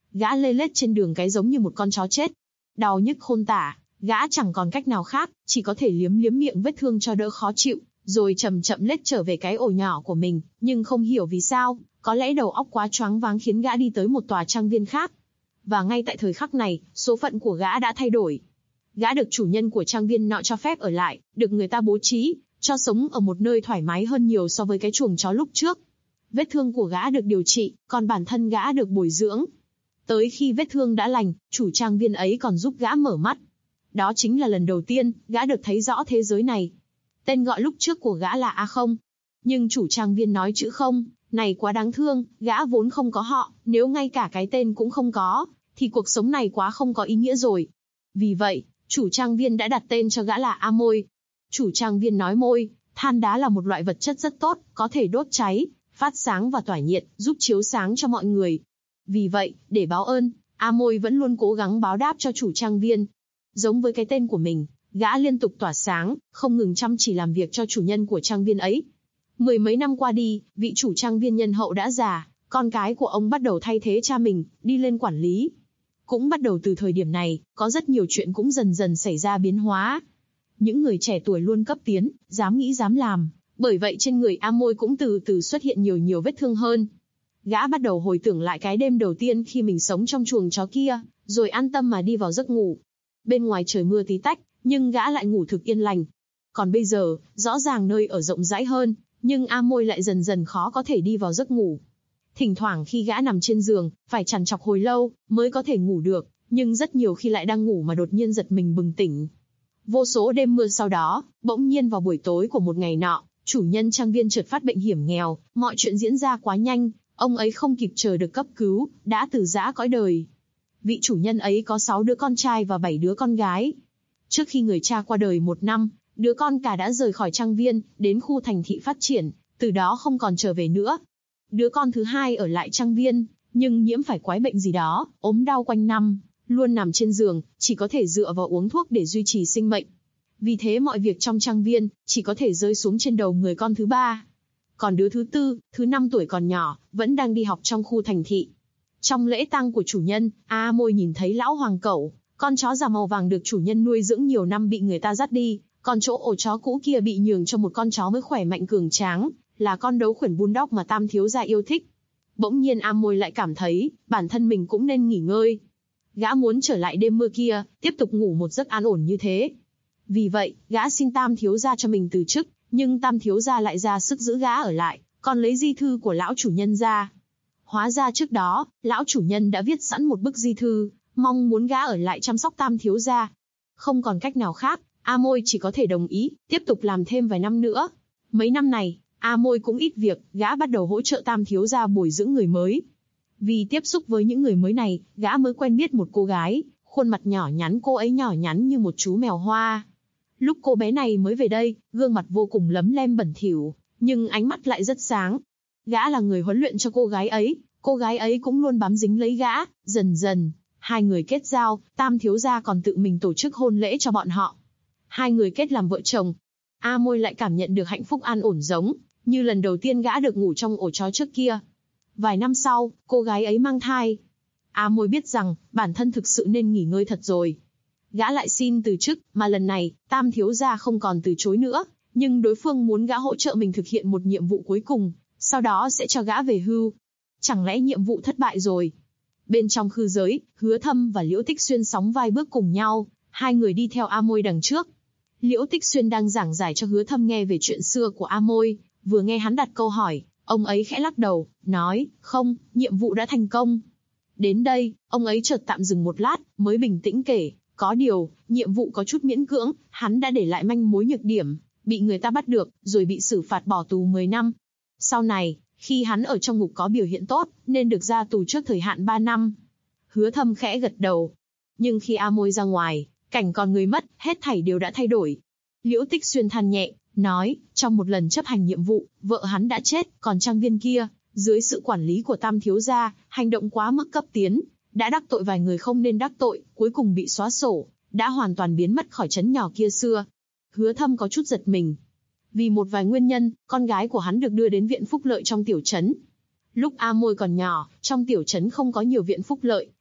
Gã lê lết trên đường cái giống như một con chó chết. Đau nhức khôn tả, gã chẳng còn cách nào khác, chỉ có thể liếm liếm miệng vết thương cho đỡ khó chịu, rồi chậm chậm lết trở về cái ổ nhỏ của mình, nhưng không hiểu vì sao, có lẽ đầu óc quá choáng váng khiến gã đi tới một tòa trang viên khác. Và ngay tại thời khắc này, số phận của gã đã thay đổi. Gã được chủ nhân của trang viên nọ cho phép ở lại, được người ta bố trí, cho sống ở một nơi thoải mái hơn nhiều so với cái chuồng chó lúc trước. Vết thương của gã được điều trị, còn bản thân gã được bồi dưỡng. Tới khi vết thương đã lành, chủ trang viên ấy còn giúp gã mở mắt. Đó chính là lần đầu tiên, gã được thấy rõ thế giới này. Tên gọi lúc trước của gã là A Không. Nhưng chủ trang viên nói chữ không, này quá đáng thương, gã vốn không có họ, nếu ngay cả cái tên cũng không có, thì cuộc sống này quá không có ý nghĩa rồi. Vì vậy, chủ trang viên đã đặt tên cho gã là A Môi. Chủ trang viên nói môi, than đá là một loại vật chất rất tốt, có thể đốt cháy, phát sáng và tỏa nhiệt, giúp chiếu sáng cho mọi người. Vì vậy, để báo ơn, A Môi vẫn luôn cố gắng báo đáp cho chủ trang viên. Giống với cái tên của mình, gã liên tục tỏa sáng, không ngừng chăm chỉ làm việc cho chủ nhân của trang viên ấy. Mười mấy năm qua đi, vị chủ trang viên nhân hậu đã già, con cái của ông bắt đầu thay thế cha mình, đi lên quản lý. Cũng bắt đầu từ thời điểm này, có rất nhiều chuyện cũng dần dần xảy ra biến hóa. Những người trẻ tuổi luôn cấp tiến, dám nghĩ dám làm, bởi vậy trên người A Môi cũng từ từ xuất hiện nhiều vết thương hơn. Gã bắt đầu hồi tưởng lại cái đêm đầu tiên khi mình sống trong chuồng chó kia, rồi an tâm mà đi vào giấc ngủ. Bên ngoài trời mưa tí tách, nhưng gã lại ngủ thực yên lành. Còn bây giờ, rõ ràng nơi ở rộng rãi hơn, nhưng A Môi lại dần dần khó có thể đi vào giấc ngủ. Thỉnh thoảng khi gã nằm trên giường, phải trằn trọc hồi lâu, mới có thể ngủ được, nhưng rất nhiều khi lại đang ngủ mà đột nhiên giật mình bừng tỉnh. Vô số đêm mưa sau đó, bỗng nhiên vào buổi tối của một ngày nọ, chủ nhân trang viên chợt phát bệnh hiểm nghèo, mọi chuyện diễn ra quá nhanh, ông ấy không kịp chờ được cấp cứu, đã từ giã cõi đời. Vị chủ nhân ấy có 6 đứa con trai và 7 đứa con gái. Trước khi người cha qua đời 1 năm, đứa con cả đã rời khỏi trang viên, đến khu thành thị phát triển, từ đó không còn trở về nữa. Đứa con thứ hai ở lại trang viên, nhưng nhiễm phải quái bệnh gì đó, ốm đau quanh năm, luôn nằm trên giường, chỉ có thể dựa vào uống thuốc để duy trì sinh mệnh. Vì thế mọi việc trong trang viên, chỉ có thể rơi xuống trên đầu người con thứ ba. Còn đứa thứ tư, thứ 5 tuổi còn nhỏ, vẫn đang đi học trong khu thành thị. Trong lễ tang của chủ nhân, A Môi nhìn thấy lão hoàng cẩu, con chó già màu vàng được chủ nhân nuôi dưỡng nhiều năm bị người ta dắt đi, còn chỗ ổ chó cũ kia bị nhường cho một con chó mới khỏe mạnh cường tráng, là con đấu khuyển bulldog mà Tam thiếu gia yêu thích. Bỗng nhiên A Môi lại cảm thấy, bản thân mình cũng nên nghỉ ngơi. Gã muốn trở lại đêm mưa kia, tiếp tục ngủ một giấc an ổn như thế. Vì vậy, gã xin Tam thiếu gia cho mình từ chức, nhưng Tam thiếu gia lại ra sức giữ gã ở lại, còn lấy di thư của lão chủ nhân ra. Hóa ra trước đó, lão chủ nhân đã viết sẵn một bức di thư, mong muốn gã ở lại chăm sóc Tam thiếu gia. Không còn cách nào khác, A Môi chỉ có thể đồng ý, tiếp tục làm thêm vài năm nữa. Mấy năm này, A Môi cũng ít việc, gã bắt đầu hỗ trợ Tam thiếu gia bồi dưỡng người mới. Vì tiếp xúc với những người mới này, gã mới quen biết một cô gái, khuôn mặt nhỏ nhắn, cô ấy nhỏ nhắn như một chú mèo hoa. Lúc cô bé này mới về đây, gương mặt vô cùng lấm lem bẩn thỉu, nhưng ánh mắt lại rất sáng. Gã là người huấn luyện cho cô gái ấy cũng luôn bám dính lấy gã, dần dần, hai người kết giao, Tam thiếu gia còn tự mình tổ chức hôn lễ cho bọn họ. Hai người kết làm vợ chồng. A Môi lại cảm nhận được hạnh phúc an ổn giống như lần đầu tiên gã được ngủ trong ổ chó trước kia. Vài năm sau, cô gái ấy mang thai. A Môi biết rằng, bản thân thực sự nên nghỉ ngơi thật rồi. Gã lại xin từ chức, mà lần này, Tam thiếu gia không còn từ chối nữa, nhưng đối phương muốn gã hỗ trợ mình thực hiện một nhiệm vụ cuối cùng, sau đó sẽ cho gã về hưu. Chẳng lẽ nhiệm vụ thất bại rồi? Bên trong khư giới, Hứa Thâm và Liễu Tích Xuyên sóng vai bước cùng nhau, hai người đi theo A Môi đằng trước. Liễu Tích Xuyên đang giảng giải cho Hứa Thâm nghe về chuyện xưa của A Môi, vừa nghe hắn đặt câu hỏi, ông ấy khẽ lắc đầu, nói, không, nhiệm vụ đã thành công. Đến đây, ông ấy chợt tạm dừng một lát, mới bình tĩnh kể, có điều, nhiệm vụ có chút miễn cưỡng, hắn đã để lại manh mối nhược điểm, bị người ta bắt được, rồi bị xử phạt bỏ tù 10 năm. Sau này, khi hắn ở trong ngục có biểu hiện tốt, nên được ra tù trước thời hạn 3 năm. Hứa Thâm khẽ gật đầu. Nhưng khi A Môi ra ngoài, cảnh còn người mất, hết thảy đều đã thay đổi. Liễu Tích Xuyên than nhẹ, nói, trong một lần chấp hành nhiệm vụ, vợ hắn đã chết, còn trang viên kia, dưới sự quản lý của Tam thiếu gia, hành động quá mức cấp tiến, đã đắc tội vài người không nên đắc tội, cuối cùng bị xóa sổ, đã hoàn toàn biến mất khỏi trấn nhỏ kia xưa. Hứa Thâm có chút giật mình. Vì một vài nguyên nhân, con gái của hắn được đưa đến viện phúc lợi trong tiểu trấn. Lúc A Môi còn nhỏ, trong tiểu trấn không có nhiều viện phúc lợi,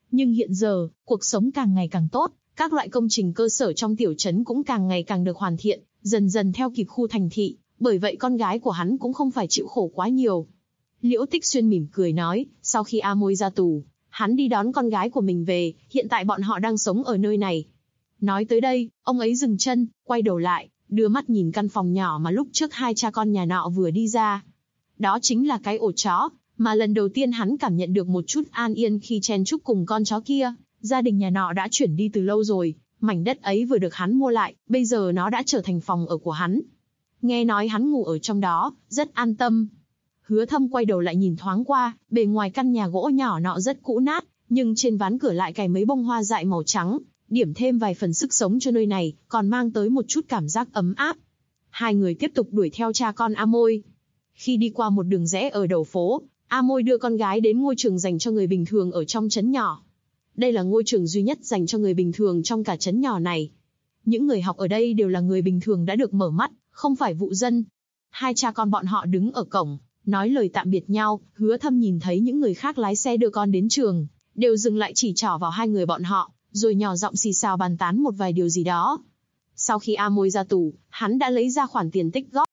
Nhưng hiện giờ, cuộc sống càng ngày càng tốt, các loại công trình cơ sở trong tiểu trấn cũng càng ngày càng được hoàn thiện, dần dần theo kịp khu thành thị, bởi vậy con gái của hắn cũng không phải chịu khổ quá nhiều. Liễu Tích Xuyên mỉm cười nói, sau khi A Môi ra tù, hắn đi đón con gái của mình về, hiện tại bọn họ đang sống ở nơi này. Nói tới đây, ông ấy dừng chân, quay đầu lại, đưa mắt nhìn căn phòng nhỏ mà lúc trước hai cha con nhà nọ vừa đi ra. Đó chính là cái ổ chó, mà lần đầu tiên hắn cảm nhận được một chút an yên khi chen chúc cùng con chó kia. Gia đình nhà nọ đã chuyển đi từ lâu rồi, mảnh đất ấy vừa được hắn mua lại, bây giờ nó đã trở thành phòng ở của hắn. Nghe nói hắn ngủ ở trong đó, rất an tâm. Hứa Thâm quay đầu lại nhìn thoáng qua, bề ngoài căn nhà gỗ nhỏ nọ rất cũ nát, nhưng trên ván cửa lại cài mấy bông hoa dại màu trắng, điểm thêm vài phần sức sống cho nơi này, còn mang tới một chút cảm giác ấm áp. Hai người tiếp tục đuổi theo cha con A Môi. Khi đi qua một đường rẽ ở đầu phố, A Môi đưa con gái đến ngôi trường dành cho người bình thường ở trong trấn nhỏ. Đây là ngôi trường duy nhất dành cho người bình thường trong cả trấn nhỏ này. Những người học ở đây đều là người bình thường đã được mở mắt, không phải vụ dân. Hai cha con bọn họ đứng ở cổng, nói lời tạm biệt nhau. Hứa Thâm nhìn thấy những người khác lái xe đưa con đến trường, đều dừng lại chỉ trỏ vào hai người bọn họ, rồi nhỏ giọng xì xào bàn tán một vài điều gì đó. Sau khi A Môi ra tù, hắn đã lấy ra khoản tiền tích góp.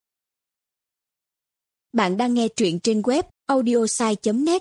Bạn đang nghe truyện trên web audiosai.net.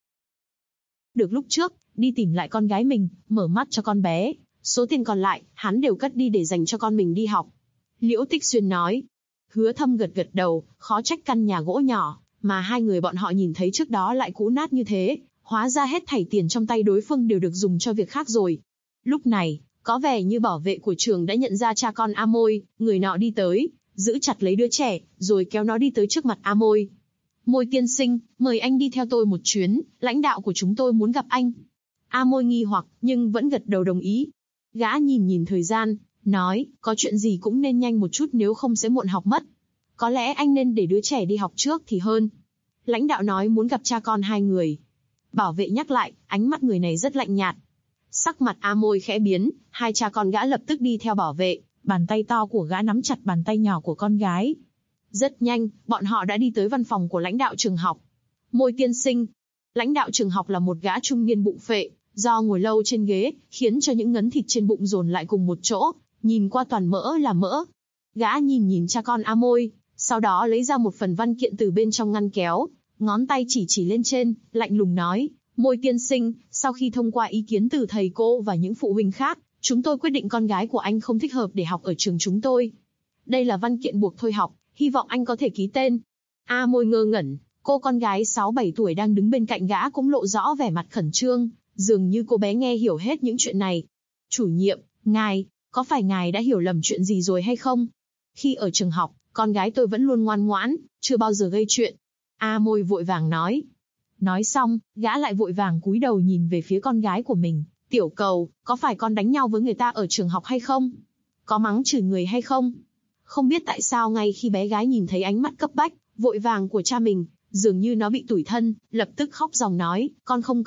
Được lúc trước, đi tìm lại con gái mình, mở mắt cho con bé. Số tiền còn lại, hắn đều cất đi để dành cho con mình đi học. Liễu Tích Xuyên nói. Hứa Thâm gật gật đầu, khó trách căn nhà gỗ nhỏ, mà hai người bọn họ nhìn thấy trước đó lại cũ nát như thế. Hóa ra hết thảy tiền trong tay đối phương đều được dùng cho việc khác rồi. Lúc này, có vẻ như bảo vệ của trường đã nhận ra cha con A Môi, người nọ đi tới, giữ chặt lấy đứa trẻ, rồi kéo nó đi tới trước mặt A Môi. Môi tiên sinh, mời anh đi theo tôi một chuyến, lãnh đạo của chúng tôi muốn gặp anh. A Môi nghi hoặc, nhưng vẫn gật đầu đồng ý. Gã nhìn thời gian, nói, có chuyện gì cũng nên nhanh một chút nếu không sẽ muộn học mất. Có lẽ anh nên để đứa trẻ đi học trước thì hơn. Lãnh đạo nói muốn gặp cha con hai người. Bảo vệ nhắc lại, ánh mắt người này rất lạnh nhạt. Sắc mặt A Môi khẽ biến, hai cha con gã lập tức đi theo bảo vệ, bàn tay to của gã nắm chặt bàn tay nhỏ của con gái. Rất nhanh, bọn họ đã đi tới văn phòng của lãnh đạo trường học. Môi tiên sinh. Lãnh đạo trường học là một gã trung niên bụng phệ, do ngồi lâu trên ghế, khiến cho những ngấn thịt trên bụng dồn lại cùng một chỗ, nhìn qua toàn mỡ là mỡ. Gã nhìn cha con A Môi, sau đó lấy ra một phần văn kiện từ bên trong ngăn kéo, ngón tay chỉ lên trên, lạnh lùng nói, Môi tiên sinh, sau khi thông qua ý kiến từ thầy cô và những phụ huynh khác, chúng tôi quyết định con gái của anh không thích hợp để học ở trường chúng tôi. Đây là văn kiện buộc thôi học, hy vọng anh có thể ký tên. A Môi ngơ ngẩn, cô con gái 6-7 tuổi đang đứng bên cạnh gã cũng lộ rõ vẻ mặt khẩn trương, dường như cô bé nghe hiểu hết những chuyện này. Chủ nhiệm, ngài, có phải ngài đã hiểu lầm chuyện gì rồi hay không? Khi ở trường học, con gái tôi vẫn luôn ngoan ngoãn, chưa bao giờ gây chuyện. A Môi vội vàng nói. Nói xong, gã lại vội vàng cúi đầu nhìn về phía con gái của mình. Tiểu Cầu, có phải con đánh nhau với người ta ở trường học hay không? Có mắng chửi người hay không? Không biết tại sao ngay khi bé gái nhìn thấy ánh mắt cấp bách, vội vàng của cha mình, dường như nó bị tủi thân, lập tức khóc ròng nói, con không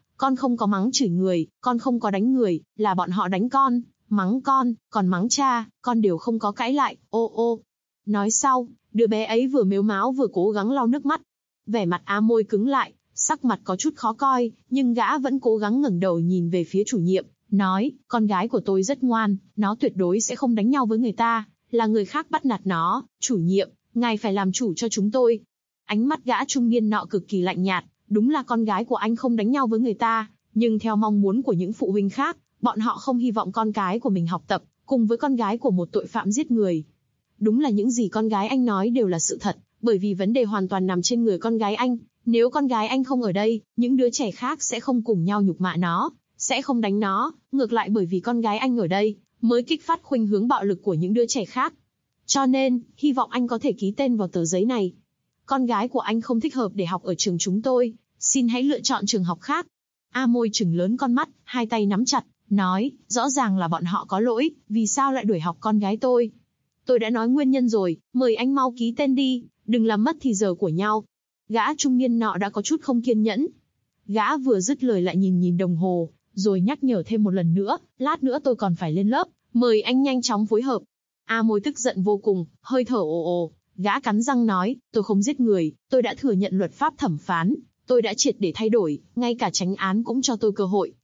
có mắng chửi người, con không có đánh người, là bọn họ đánh con, mắng con, còn mắng cha, con đều không có cãi lại, ô. Nói sau, đứa bé ấy vừa mếu máo vừa cố gắng lau nước mắt. Vẻ mặt A Môi cứng lại, sắc mặt có chút khó coi, nhưng gã vẫn cố gắng ngẩng đầu nhìn về phía chủ nhiệm, nói, con gái của tôi rất ngoan, nó tuyệt đối sẽ không đánh nhau với người ta, là người khác bắt nạt nó, chủ nhiệm, ngài phải làm chủ cho chúng tôi. Ánh mắt gã trung niên nọ cực kỳ lạnh nhạt, đúng là con gái của anh không đánh nhau với người ta, nhưng theo mong muốn của những phụ huynh khác, bọn họ không hy vọng con cái của mình học tập, cùng với con gái của một tội phạm giết người. Đúng là những gì con gái anh nói đều là sự thật, bởi vì vấn đề hoàn toàn nằm trên người con gái anh. Nếu con gái anh không ở đây, những đứa trẻ khác sẽ không cùng nhau nhục mạ nó, sẽ không đánh nó, ngược lại bởi vì con gái anh ở đây, mới kích phát khuynh hướng bạo lực của những đứa trẻ khác. Cho nên, hy vọng anh có thể ký tên vào tờ giấy này. Con gái của anh không thích hợp để học ở trường chúng tôi, xin hãy lựa chọn trường học khác. A Môi trừng lớn con mắt, hai tay nắm chặt, nói, rõ ràng là bọn họ có lỗi, vì sao lại đuổi học con gái tôi? Tôi đã nói nguyên nhân rồi, mời anh mau ký tên đi, đừng làm mất thì giờ của nhau. Gã trung niên nọ đã có chút không kiên nhẫn. Gã vừa dứt lời lại nhìn đồng hồ, rồi nhắc nhở thêm một lần nữa, lát nữa tôi còn phải lên lớp, mời anh nhanh chóng phối hợp. A Môi tức giận vô cùng, hơi thở ồ. Gã cắn răng nói, tôi không giết người, tôi đã thừa nhận luật pháp thẩm phán, tôi đã triệt để thay đổi, ngay cả chánh án cũng cho tôi cơ hội,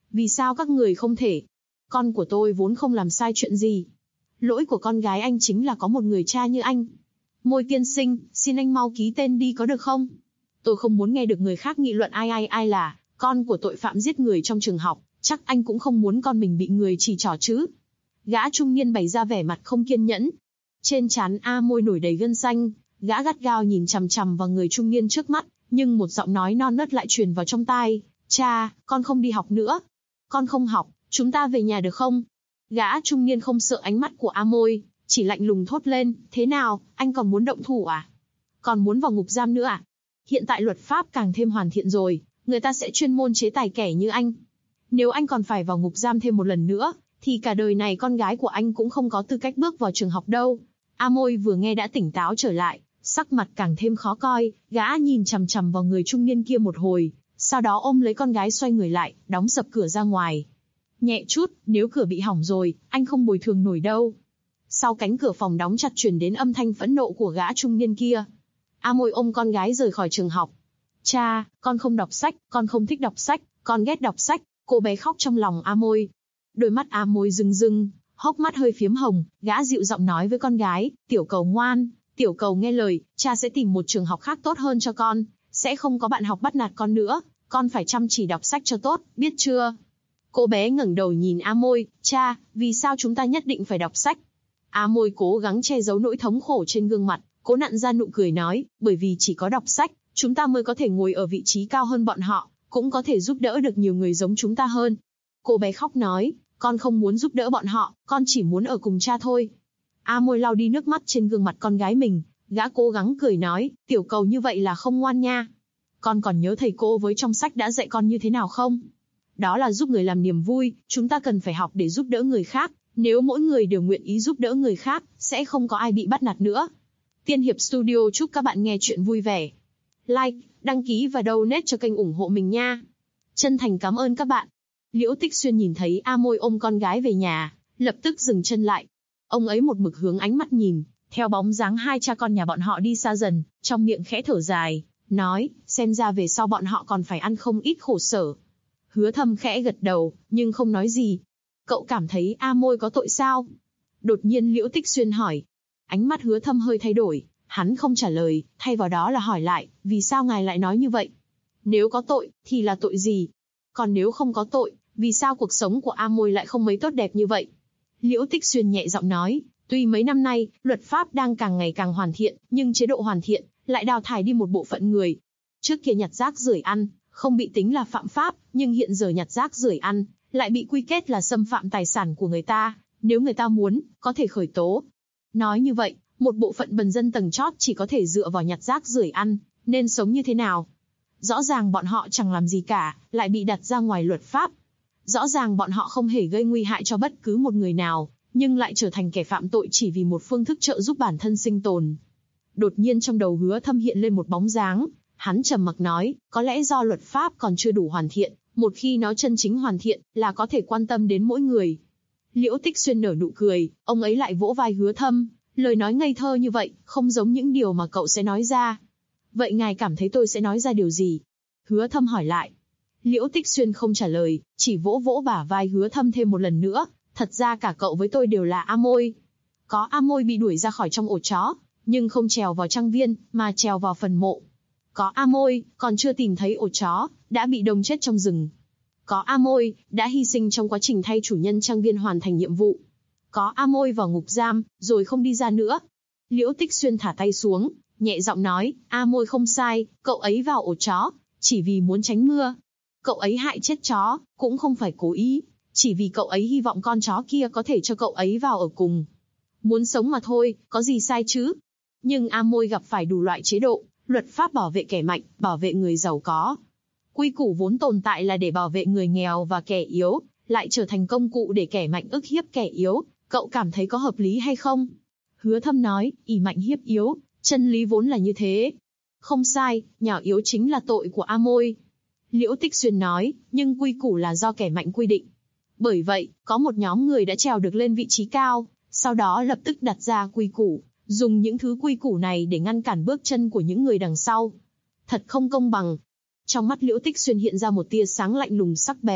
Vì sao các người không thể? Con của tôi vốn không làm sai chuyện gì. Lỗi của con gái anh chính là có một người cha như anh. Môi tiên sinh, xin anh mau ký tên đi có được không? Tôi không muốn nghe được người khác nghị luận ai là con của tội phạm giết người trong trường học, chắc anh cũng không muốn con mình bị người chỉ trỏ chứ. Gã trung niên bày ra vẻ mặt không kiên nhẫn. Trên trán A Môi nổi đầy gân xanh, gã gắt gao nhìn chằm chằm vào người trung niên trước mắt, nhưng một giọng nói non nớt lại truyền vào trong tai. Cha, con không đi học nữa. Con không học, chúng ta về nhà được không? Gã trung niên không sợ ánh mắt của A Môi, chỉ lạnh lùng thốt lên, thế nào, anh còn muốn động thủ à? Còn muốn vào ngục giam nữa à? Hiện tại luật pháp càng thêm hoàn thiện rồi, người ta sẽ chuyên môn chế tài kẻ như anh. Nếu anh còn phải vào ngục giam thêm một lần nữa, thì cả đời này con gái của anh cũng không có tư cách bước vào trường học đâu. A Môi vừa nghe đã tỉnh táo trở lại, sắc mặt càng thêm khó coi, gã nhìn chằm chằm vào người trung niên kia một hồi, sau đó ôm lấy con gái xoay người lại, đóng sập cửa ra ngoài. Nhẹ chút, nếu cửa bị hỏng rồi, anh không bồi thường nổi đâu. Sau cánh cửa phòng đóng chặt truyền đến âm thanh phẫn nộ của gã trung niên kia. A Môi ôm con gái rời khỏi trường học. Cha, con không đọc sách, con không thích đọc sách, con ghét đọc sách. Cô bé khóc trong lòng A Môi. Đôi mắt A Môi rưng rưng, hốc mắt hơi phiếm hồng, gã dịu giọng nói với con gái, tiểu cầu ngoan, tiểu cầu nghe lời, cha sẽ tìm một trường học khác tốt hơn cho con, sẽ không có bạn học bắt nạt con nữa, con phải chăm chỉ đọc sách cho tốt, biết chưa? Cô bé ngẩng đầu nhìn A Môi, cha, vì sao chúng ta nhất định phải đọc sách? A Môi cố gắng che giấu nỗi thống khổ trên gương mặt, cố nặn ra nụ cười nói, bởi vì chỉ có đọc sách, chúng ta mới có thể ngồi ở vị trí cao hơn bọn họ, cũng có thể giúp đỡ được nhiều người giống chúng ta hơn. Cô bé khóc nói, con không muốn giúp đỡ bọn họ, con chỉ muốn ở cùng cha thôi. A Môi lau đi nước mắt trên gương mặt con gái mình, gã cố gắng cười nói, tiểu cầu như vậy là không ngoan nha. Con còn nhớ thầy cô với trong sách đã dạy con như thế nào không? Đó là giúp người làm niềm vui, chúng ta cần phải học để giúp đỡ người khác, nếu mỗi người đều nguyện ý giúp đỡ người khác, sẽ không có ai bị bắt nạt nữa. Tiên Hiệp Studio chúc các bạn nghe chuyện vui vẻ. Like, đăng ký và donate cho kênh ủng hộ mình nha. Chân thành cảm ơn các bạn. Liễu Tích Xuyên nhìn thấy A Môi ôm con gái về nhà, lập tức dừng chân lại. Ông ấy một mực hướng ánh mắt nhìn, theo bóng dáng hai cha con nhà bọn họ đi xa dần, trong miệng khẽ thở dài, nói, xem ra về sau bọn họ còn phải ăn không ít khổ sở. Hứa Thâm khẽ gật đầu, nhưng không nói gì. Cậu cảm thấy A Môi có tội sao? Đột nhiên Liễu Tích Xuyên hỏi. Ánh mắt Hứa Thâm hơi thay đổi, hắn không trả lời, thay vào đó là hỏi lại, vì sao ngài lại nói như vậy? Nếu có tội, thì là tội gì? Còn nếu không có tội, vì sao cuộc sống của A Môi lại không mấy tốt đẹp như vậy? Liễu Tích Xuyên nhẹ giọng nói, tuy mấy năm nay, luật pháp đang càng ngày càng hoàn thiện, nhưng chế độ hoàn thiện, lại đào thải đi một bộ phận người. Trước kia nhặt rác rưởi ăn, không bị tính là phạm pháp, nhưng hiện giờ nhặt rác rưởi ăn, lại bị quy kết là xâm phạm tài sản của người ta, nếu người ta muốn, có thể khởi tố. Nói như vậy, một bộ phận bần dân tầng chót chỉ có thể dựa vào nhặt rác rưởi ăn, nên sống như thế nào? Rõ ràng bọn họ chẳng làm gì cả, lại bị đặt ra ngoài luật pháp. Rõ ràng bọn họ không hề gây nguy hại cho bất cứ một người nào, nhưng lại trở thành kẻ phạm tội chỉ vì một phương thức trợ giúp bản thân sinh tồn. Đột nhiên trong đầu Hứa Thâm hiện lên một bóng dáng, hắn trầm mặc nói, có lẽ do luật pháp còn chưa đủ hoàn thiện, một khi nó chân chính hoàn thiện, là có thể quan tâm đến mỗi người. Liễu Tích Xuyên nở nụ cười, ông ấy lại vỗ vai Hứa Thâm, lời nói ngây thơ như vậy, không giống những điều mà cậu sẽ nói ra. Vậy ngài cảm thấy tôi sẽ nói ra điều gì? Hứa Thâm hỏi lại. Liễu Tích Xuyên không trả lời, chỉ vỗ vỗ bả vai Hứa Thâm thêm một lần nữa, thật ra cả cậu với tôi đều là A Môi. Có A Môi bị đuổi ra khỏi trong ổ chó, nhưng không trèo vào trang viên, mà trèo vào phần mộ. Có A Môi, còn chưa tìm thấy ổ chó, đã bị đông chết trong rừng. Có A Môi, đã hy sinh trong quá trình thay chủ nhân trang viên hoàn thành nhiệm vụ. Có A Môi vào ngục giam, rồi không đi ra nữa. Liễu Tích Xuyên thả tay xuống, nhẹ giọng nói, A Môi không sai, cậu ấy vào ổ chó, chỉ vì muốn tránh mưa. Cậu ấy hại chết chó, cũng không phải cố ý, chỉ vì cậu ấy hy vọng con chó kia có thể cho cậu ấy vào ở cùng. Muốn sống mà thôi, có gì sai chứ? Nhưng A Môi gặp phải đủ loại chế độ, luật pháp bảo vệ kẻ mạnh, bảo vệ người giàu có. Quy củ vốn tồn tại là để bảo vệ người nghèo và kẻ yếu, lại trở thành công cụ để kẻ mạnh ức hiếp kẻ yếu, cậu cảm thấy có hợp lý hay không? Hứa Thâm nói, ỷ mạnh hiếp yếu, chân lý vốn là như thế. Không sai, nhào yếu chính là tội của A Môi. Liễu Tích Xuyên nói, nhưng quy củ là do kẻ mạnh quy định. Bởi vậy, có một nhóm người đã trèo được lên vị trí cao, sau đó lập tức đặt ra quy củ, dùng những thứ quy củ này để ngăn cản bước chân của những người đằng sau. Thật không công bằng. Trong mắt Liễu Tích Xuyên hiện ra một tia sáng lạnh lùng sắc bén,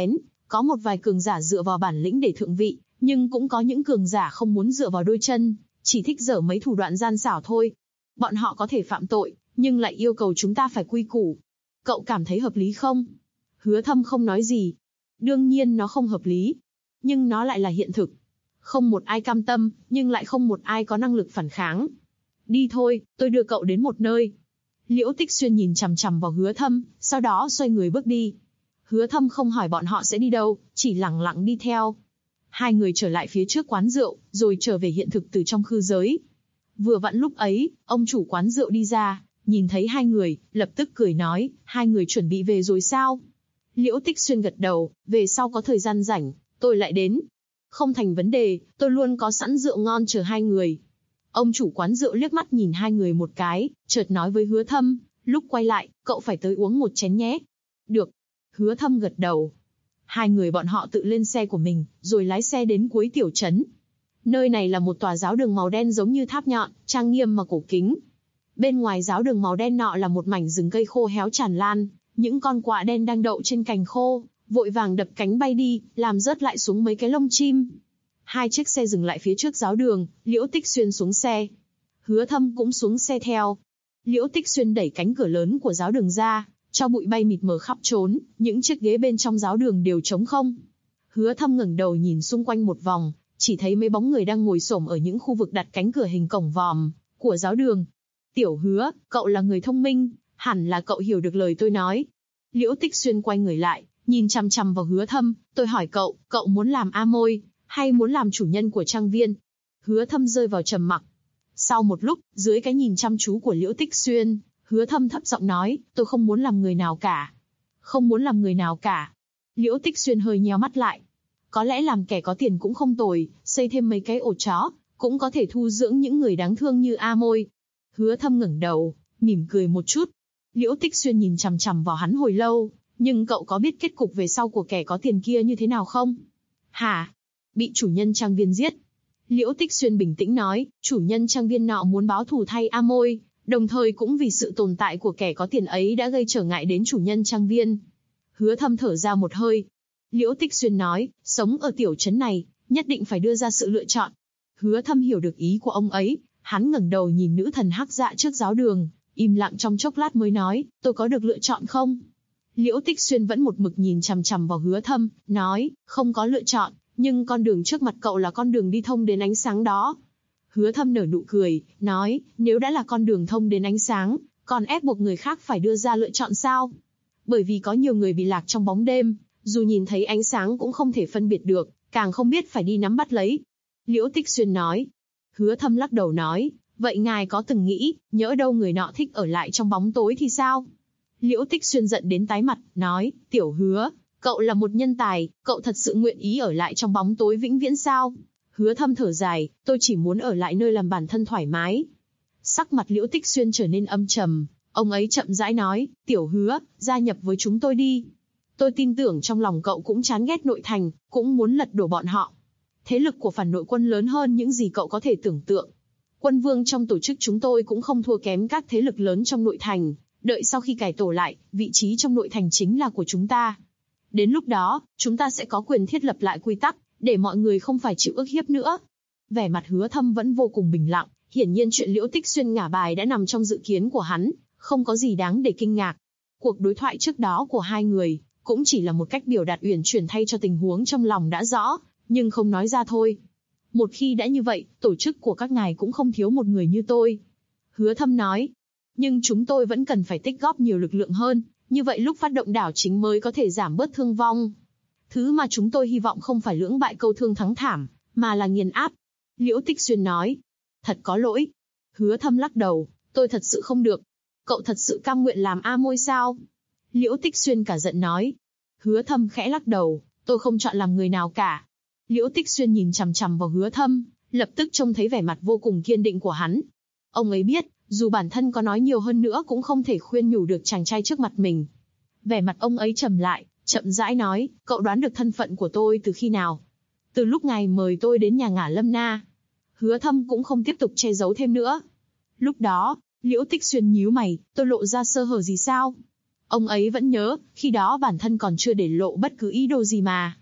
Có một vài cường giả dựa vào bản lĩnh để thượng vị, nhưng cũng có những cường giả không muốn dựa vào đôi chân, chỉ thích dở mấy thủ đoạn gian xảo thôi. Bọn họ có thể phạm tội, nhưng lại yêu cầu chúng ta phải quy củ. Cậu cảm thấy hợp lý không? Hứa Thâm không nói gì. Đương nhiên nó không hợp lý. Nhưng nó lại là hiện thực. Không một ai cam tâm, nhưng lại không một ai có năng lực phản kháng. Đi thôi, tôi đưa cậu đến một nơi. Liễu Tích Xuyên nhìn chằm chằm vào Hứa Thâm, sau đó xoay người bước đi. Hứa Thâm không hỏi bọn họ sẽ đi đâu, chỉ lặng lặng đi theo. Hai người trở lại phía trước quán rượu, rồi trở về hiện thực từ trong khư giới. Vừa vặn lúc ấy, ông chủ quán rượu đi ra, nhìn thấy hai người, lập tức cười nói, hai người chuẩn bị về rồi sao? Liễu Tích Xuyên gật đầu, về sau có thời gian rảnh, tôi lại đến. Không thành vấn đề, tôi luôn có sẵn rượu ngon chờ hai người. Ông chủ quán rượu liếc mắt nhìn hai người một cái, chợt nói với Hứa Thâm, lúc quay lại, cậu phải tới uống một chén nhé. Được. Hứa Thâm gật đầu. Hai người bọn họ tự lên xe của mình, rồi lái xe đến cuối tiểu trấn. Nơi này là một tòa giáo đường màu đen giống như tháp nhọn, trang nghiêm mà cổ kính. Bên ngoài giáo đường màu đen nọ là một mảnh rừng cây khô héo tràn lan, những con quạ đen đang đậu trên cành khô, vội vàng đập cánh bay đi, làm rớt lại xuống mấy cái lông chim. Hai chiếc xe dừng lại phía trước giáo đường, Liễu Tích Xuyên xuống xe. Hứa Thâm cũng xuống xe theo. Liễu Tích Xuyên đẩy cánh cửa lớn của giáo đường ra, cho bụi bay mịt mờ khắp trốn, những chiếc ghế bên trong giáo đường đều trống không. Hứa Thâm ngẩng đầu nhìn xung quanh một vòng, chỉ thấy mấy bóng người đang ngồi xổm ở những khu vực đặt cánh cửa hình cổng vòm của giáo đường. Tiểu Hứa, cậu là người thông minh, hẳn là cậu hiểu được lời tôi nói. Liễu Tích Xuyên quay người lại, nhìn chằm chằm vào Hứa Thâm, tôi hỏi cậu, cậu muốn làm A Môi, hay muốn làm chủ nhân của trang viên? Hứa Thâm rơi vào trầm mặc. Sau một lúc, dưới cái nhìn chăm chú của Liễu Tích Xuyên, Hứa Thâm thấp giọng nói, tôi không muốn làm người nào cả. Không muốn làm người nào cả. Liễu Tích Xuyên hơi nheo mắt lại. Có lẽ làm kẻ có tiền cũng không tồi, xây thêm mấy cái ổ chó, cũng có thể thu dưỡng những người đáng thương như A Môi. Hứa Thâm ngẩng đầu, mỉm cười một chút. Liễu Tích Xuyên nhìn chằm chằm vào hắn hồi lâu, nhưng cậu có biết kết cục về sau của kẻ có tiền kia như thế nào không? Hả? Bị chủ nhân trang viên giết. Liễu Tích Xuyên bình tĩnh nói, chủ nhân trang viên nọ muốn báo thù thay A Môi, đồng thời cũng vì sự tồn tại của kẻ có tiền ấy đã gây trở ngại đến chủ nhân trang viên. Hứa Thâm thở ra một hơi. Liễu Tích Xuyên nói, sống ở tiểu trấn này, nhất định phải đưa ra sự lựa chọn. Hứa Thâm hiểu được ý của ông ấy, hắn ngẩng đầu nhìn nữ thần hắc dạ trước giáo đường, im lặng trong chốc lát mới nói, tôi có được lựa chọn không? Liễu Tích Xuyên vẫn một mực nhìn chằm chằm vào Hứa Thâm, nói, không có lựa chọn, nhưng con đường trước mặt cậu là con đường đi thông đến ánh sáng đó. Hứa Thâm nở nụ cười, nói, nếu đã là con đường thông đến ánh sáng, còn ép buộc người khác phải đưa ra lựa chọn sao? Bởi vì có nhiều người bị lạc trong bóng đêm, dù nhìn thấy ánh sáng cũng không thể phân biệt được, càng không biết phải đi nắm bắt lấy. Liễu Tích Xuyên nói. Hứa Thâm lắc đầu nói, vậy ngài có từng nghĩ, nhỡ đâu người nọ thích ở lại trong bóng tối thì sao? Liễu Tích Xuyên giận đến tái mặt, nói, Tiểu Hứa, cậu là một nhân tài, cậu thật sự nguyện ý ở lại trong bóng tối vĩnh viễn sao? Hứa Thâm thở dài, tôi chỉ muốn ở lại nơi làm bản thân thoải mái. Sắc mặt Liễu Tích Xuyên trở nên âm trầm, ông ấy chậm rãi nói, Tiểu Hứa, gia nhập với chúng tôi đi. Tôi tin tưởng trong lòng cậu cũng chán ghét nội thành, cũng muốn lật đổ bọn họ. Thế lực của phản nội quân lớn hơn những gì cậu có thể tưởng tượng. Quân vương trong tổ chức chúng tôi cũng không thua kém các thế lực lớn trong nội thành, đợi sau khi cải tổ lại, vị trí trong nội thành chính là của chúng ta. Đến lúc đó, chúng ta sẽ có quyền thiết lập lại quy tắc, để mọi người không phải chịu ức hiếp nữa. Vẻ mặt Hứa Thâm vẫn vô cùng bình lặng, hiển nhiên chuyện Liễu Tích Xuyên ngả bài đã nằm trong dự kiến của hắn, không có gì đáng để kinh ngạc. Cuộc đối thoại trước đó của hai người, cũng chỉ là một cách biểu đạt uyển chuyển thay cho tình huống trong lòng đã rõ, nhưng không nói ra thôi. Một khi đã như vậy, tổ chức của các ngài cũng không thiếu một người như tôi. Hứa Thâm nói, nhưng chúng tôi vẫn cần phải tích góp nhiều lực lượng hơn, như vậy lúc phát động đảo chính mới có thể giảm bớt thương vong. Thứ mà chúng tôi hy vọng không phải lưỡng bại câu thương thắng thảm, mà là nghiền áp. Liễu Tích Xuyên nói, thật có lỗi. Hứa Thâm lắc đầu, tôi thật sự không được. Cậu thật sự cam nguyện làm A Môi sao? Liễu Tích Xuyên cả giận nói. Hứa Thâm khẽ lắc đầu, tôi không chọn làm người nào cả. Liễu Tích Xuyên nhìn chằm chằm vào Hứa Thâm, lập tức trông thấy vẻ mặt vô cùng kiên định của hắn. Ông ấy biết, dù bản thân có nói nhiều hơn nữa cũng không thể khuyên nhủ được chàng trai trước mặt mình. Vẻ mặt ông ấy trầm lại, chậm rãi nói, cậu đoán được thân phận của tôi từ khi nào? Từ lúc ngài mời tôi đến nhà ngả Lâm Na. Hứa Thâm cũng không tiếp tục che giấu thêm nữa. Lúc đó, Liễu Tích Xuyên nhíu mày, tôi lộ ra sơ hở gì sao? Ông ấy vẫn nhớ, khi đó bản thân còn chưa để lộ bất cứ ý đồ gì mà.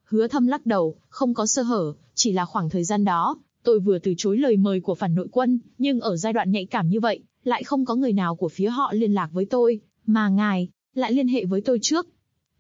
Hứa Thâm lắc đầu, không có sơ hở, chỉ là khoảng thời gian đó, tôi vừa từ chối lời mời của phản nội quân, nhưng ở giai đoạn nhạy cảm như vậy, lại không có người nào của phía họ liên lạc với tôi, mà ngài lại liên hệ với tôi trước.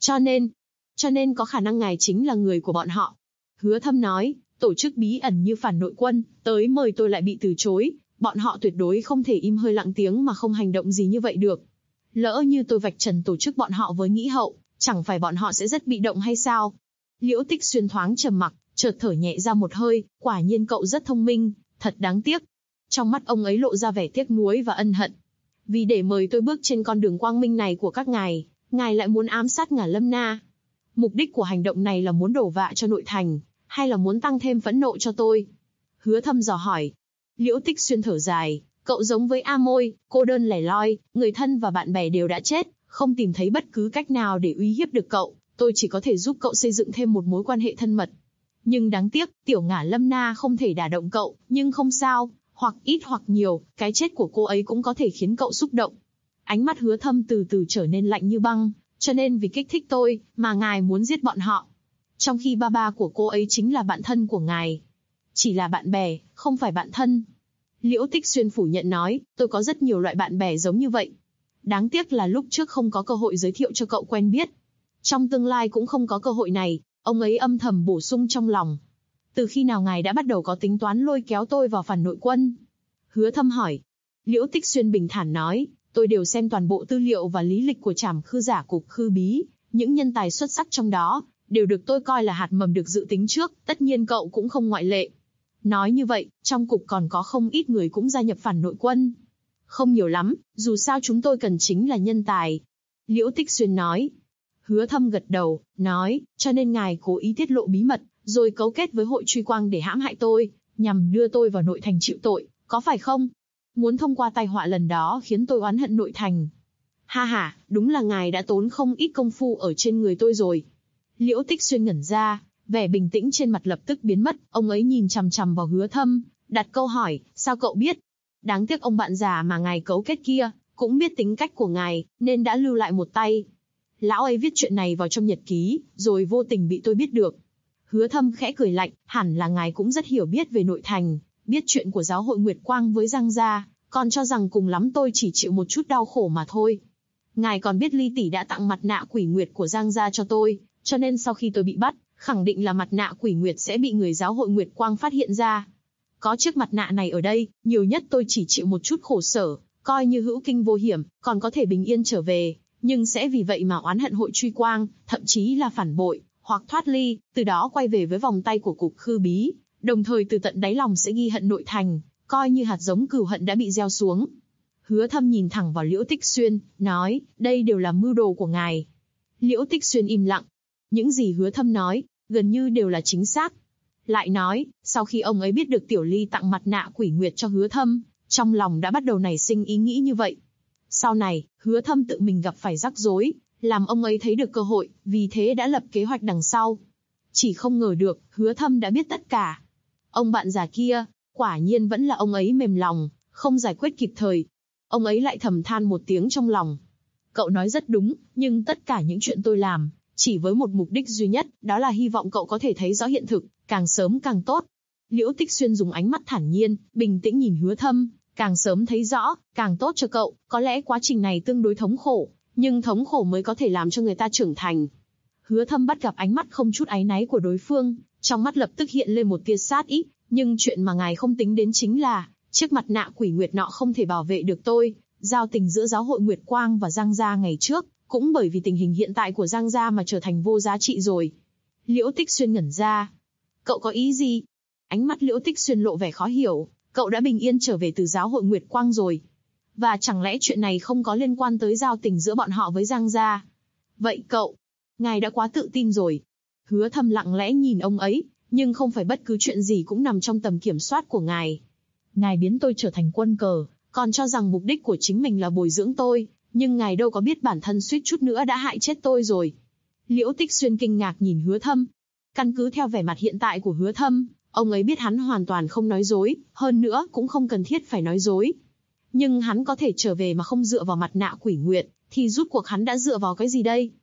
Cho nên có khả năng ngài chính là người của bọn họ. Hứa Thâm nói, tổ chức bí ẩn như phản nội quân, tới mời tôi lại bị từ chối, bọn họ tuyệt đối không thể im hơi lặng tiếng mà không hành động gì như vậy được. Lỡ như tôi vạch trần tổ chức bọn họ với nghĩ hậu, chẳng phải bọn họ sẽ rất bị động hay sao? Liễu Tích Xuyên thoáng trầm mặc, chợt thở nhẹ ra một hơi, quả nhiên cậu rất thông minh, thật đáng tiếc. Trong mắt ông ấy lộ ra vẻ tiếc nuối và ân hận. Vì để mời tôi bước trên con đường quang minh này của các ngài lại muốn ám sát Ngả Lâm Na. Mục đích của hành động này là muốn đổ vạ cho nội thành, hay là muốn tăng thêm phẫn nộ cho tôi? Hứa Thâm dò hỏi. Liễu Tích Xuyên thở dài, cậu giống với A Môi, cô đơn lẻ loi, người thân và bạn bè đều đã chết, không tìm thấy bất cứ cách nào để uy hiếp được cậu, tôi chỉ có thể giúp cậu xây dựng thêm một mối quan hệ thân mật. Nhưng đáng tiếc, tiểu Ngả Lâm Na không thể đả động cậu, nhưng không sao, hoặc ít hoặc nhiều, cái chết của cô ấy cũng có thể khiến cậu xúc động. Ánh mắt Hứa Thâm từ từ trở nên lạnh như băng, cho nên vì kích thích tôi, mà ngài muốn giết bọn họ. Trong khi ba của cô ấy chính là bạn thân của ngài. Chỉ là bạn bè, không phải bạn thân. Liễu Tích Xuyên phủ nhận nói, tôi có rất nhiều loại bạn bè giống như vậy. Đáng tiếc là lúc trước không có cơ hội giới thiệu cho cậu quen biết. Trong tương lai cũng không có cơ hội này, ông ấy âm thầm bổ sung trong lòng. Từ khi nào ngài đã bắt đầu có tính toán lôi kéo tôi vào phản nội quân? Hứa Thâm hỏi. Liễu Tích Xuyên bình thản nói, tôi đều xem toàn bộ tư liệu và lý lịch của Trảm Khư Giả Cục Khư Bí, những nhân tài xuất sắc trong đó, đều được tôi coi là hạt mầm được dự tính trước, tất nhiên cậu cũng không ngoại lệ. Nói như vậy, trong cục còn có không ít người cũng gia nhập phản nội quân. Không nhiều lắm, dù sao chúng tôi cần chính là nhân tài. Liễu Tích Xuyên nói. Hứa Thâm gật đầu, nói, cho nên ngài cố ý tiết lộ bí mật, rồi cấu kết với hội truy quang để hãm hại tôi, nhằm đưa tôi vào nội thành chịu tội, có phải không? Muốn thông qua tai họa lần đó khiến tôi oán hận nội thành. Ha ha, đúng là ngài đã tốn không ít công phu ở trên người tôi rồi. Liễu Tích Xuyên ngẩn ra, vẻ bình tĩnh trên mặt lập tức biến mất, ông ấy nhìn chằm chằm vào Hứa Thâm, đặt câu hỏi, sao cậu biết? Đáng tiếc ông bạn già mà ngài cấu kết kia, cũng biết tính cách của ngài, nên đã lưu lại một tay. Lão ấy viết chuyện này vào trong nhật ký, rồi vô tình bị tôi biết được. Hứa Thâm khẽ cười lạnh, hẳn là ngài cũng rất hiểu biết về nội thành, biết chuyện của giáo hội Nguyệt Quang với Giang gia, còn cho rằng cùng lắm tôi chỉ chịu một chút đau khổ mà thôi. Ngài còn biết Ly tỷ đã tặng mặt nạ quỷ nguyệt của Giang gia cho tôi, cho nên sau khi tôi bị bắt, khẳng định là mặt nạ quỷ nguyệt sẽ bị người giáo hội Nguyệt Quang phát hiện ra. Có chiếc mặt nạ này ở đây, nhiều nhất tôi chỉ chịu một chút khổ sở, coi như hữu kinh vô hiểm, còn có thể bình yên trở về, nhưng sẽ vì vậy mà oán hận hội truy quang, thậm chí là phản bội, hoặc thoát ly, từ đó quay về với vòng tay của cục Khư Bí, đồng thời từ tận đáy lòng sẽ ghi hận nội thành, coi như hạt giống cừu hận đã bị gieo xuống. Hứa Thâm nhìn thẳng vào Liễu Tích Xuyên, nói, đây đều là mưu đồ của ngài. Liễu Tích Xuyên im lặng. Những gì Hứa Thâm nói, gần như đều là chính xác. Lại nói, sau khi ông ấy biết được Tiểu Ly tặng mặt nạ quỷ nguyệt cho Hứa Thâm, trong lòng đã bắt đầu nảy sinh ý nghĩ như vậy. Sau này, Hứa Thâm tự mình gặp phải rắc rối, làm ông ấy thấy được cơ hội, vì thế đã lập kế hoạch đằng sau. Chỉ không ngờ được, Hứa Thâm đã biết tất cả. Ông bạn già kia, quả nhiên vẫn là ông ấy mềm lòng, không giải quyết kịp thời. Ông ấy lại thầm than một tiếng trong lòng. Cậu nói rất đúng, nhưng tất cả những chuyện tôi làm, chỉ với một mục đích duy nhất, đó là hy vọng cậu có thể thấy rõ hiện thực, càng sớm càng tốt. Liễu Tích Xuyên dùng ánh mắt thản nhiên, bình tĩnh nhìn Hứa Thâm, càng sớm thấy rõ, càng tốt cho cậu, có lẽ quá trình này tương đối thống khổ, nhưng thống khổ mới có thể làm cho người ta trưởng thành. Hứa Thâm bắt gặp ánh mắt không chút áy náy của đối phương, trong mắt lập tức hiện lên một tia sát ý, nhưng chuyện mà ngài không tính đến chính là, chiếc mặt nạ quỷ nguyệt nọ không thể bảo vệ được tôi, giao tình giữa giáo hội Nguyệt Quang và Giang gia ngày trước, cũng bởi vì tình hình hiện tại của Giang gia mà trở thành vô giá trị rồi. Liễu Tích Xuyên ngẩn ra. Cậu có ý gì? Ánh mắt Liễu Tích Xuyên lộ vẻ khó hiểu, cậu đã bình yên trở về từ giáo hội Nguyệt Quang rồi. Và chẳng lẽ chuyện này không có liên quan tới giao tình giữa bọn họ với Giang gia? Vậy cậu, ngài đã quá tự tin rồi. Hứa Thâm lặng lẽ nhìn ông ấy, nhưng không phải bất cứ chuyện gì cũng nằm trong tầm kiểm soát của ngài. Ngài biến tôi trở thành quân cờ, còn cho rằng mục đích của chính mình là bồi dưỡng tôi, nhưng ngài đâu có biết bản thân suýt chút nữa đã hại chết tôi rồi. Liễu Tích Xuyên kinh ngạc nhìn Hứa Thâm. Căn cứ theo vẻ mặt hiện tại của Hứa Thâm, ông ấy biết hắn hoàn toàn không nói dối, hơn nữa cũng không cần thiết phải nói dối. Nhưng hắn có thể trở về mà không dựa vào mặt nạ quỷ nguyệt, thì rút cuộc hắn đã dựa vào cái gì đây?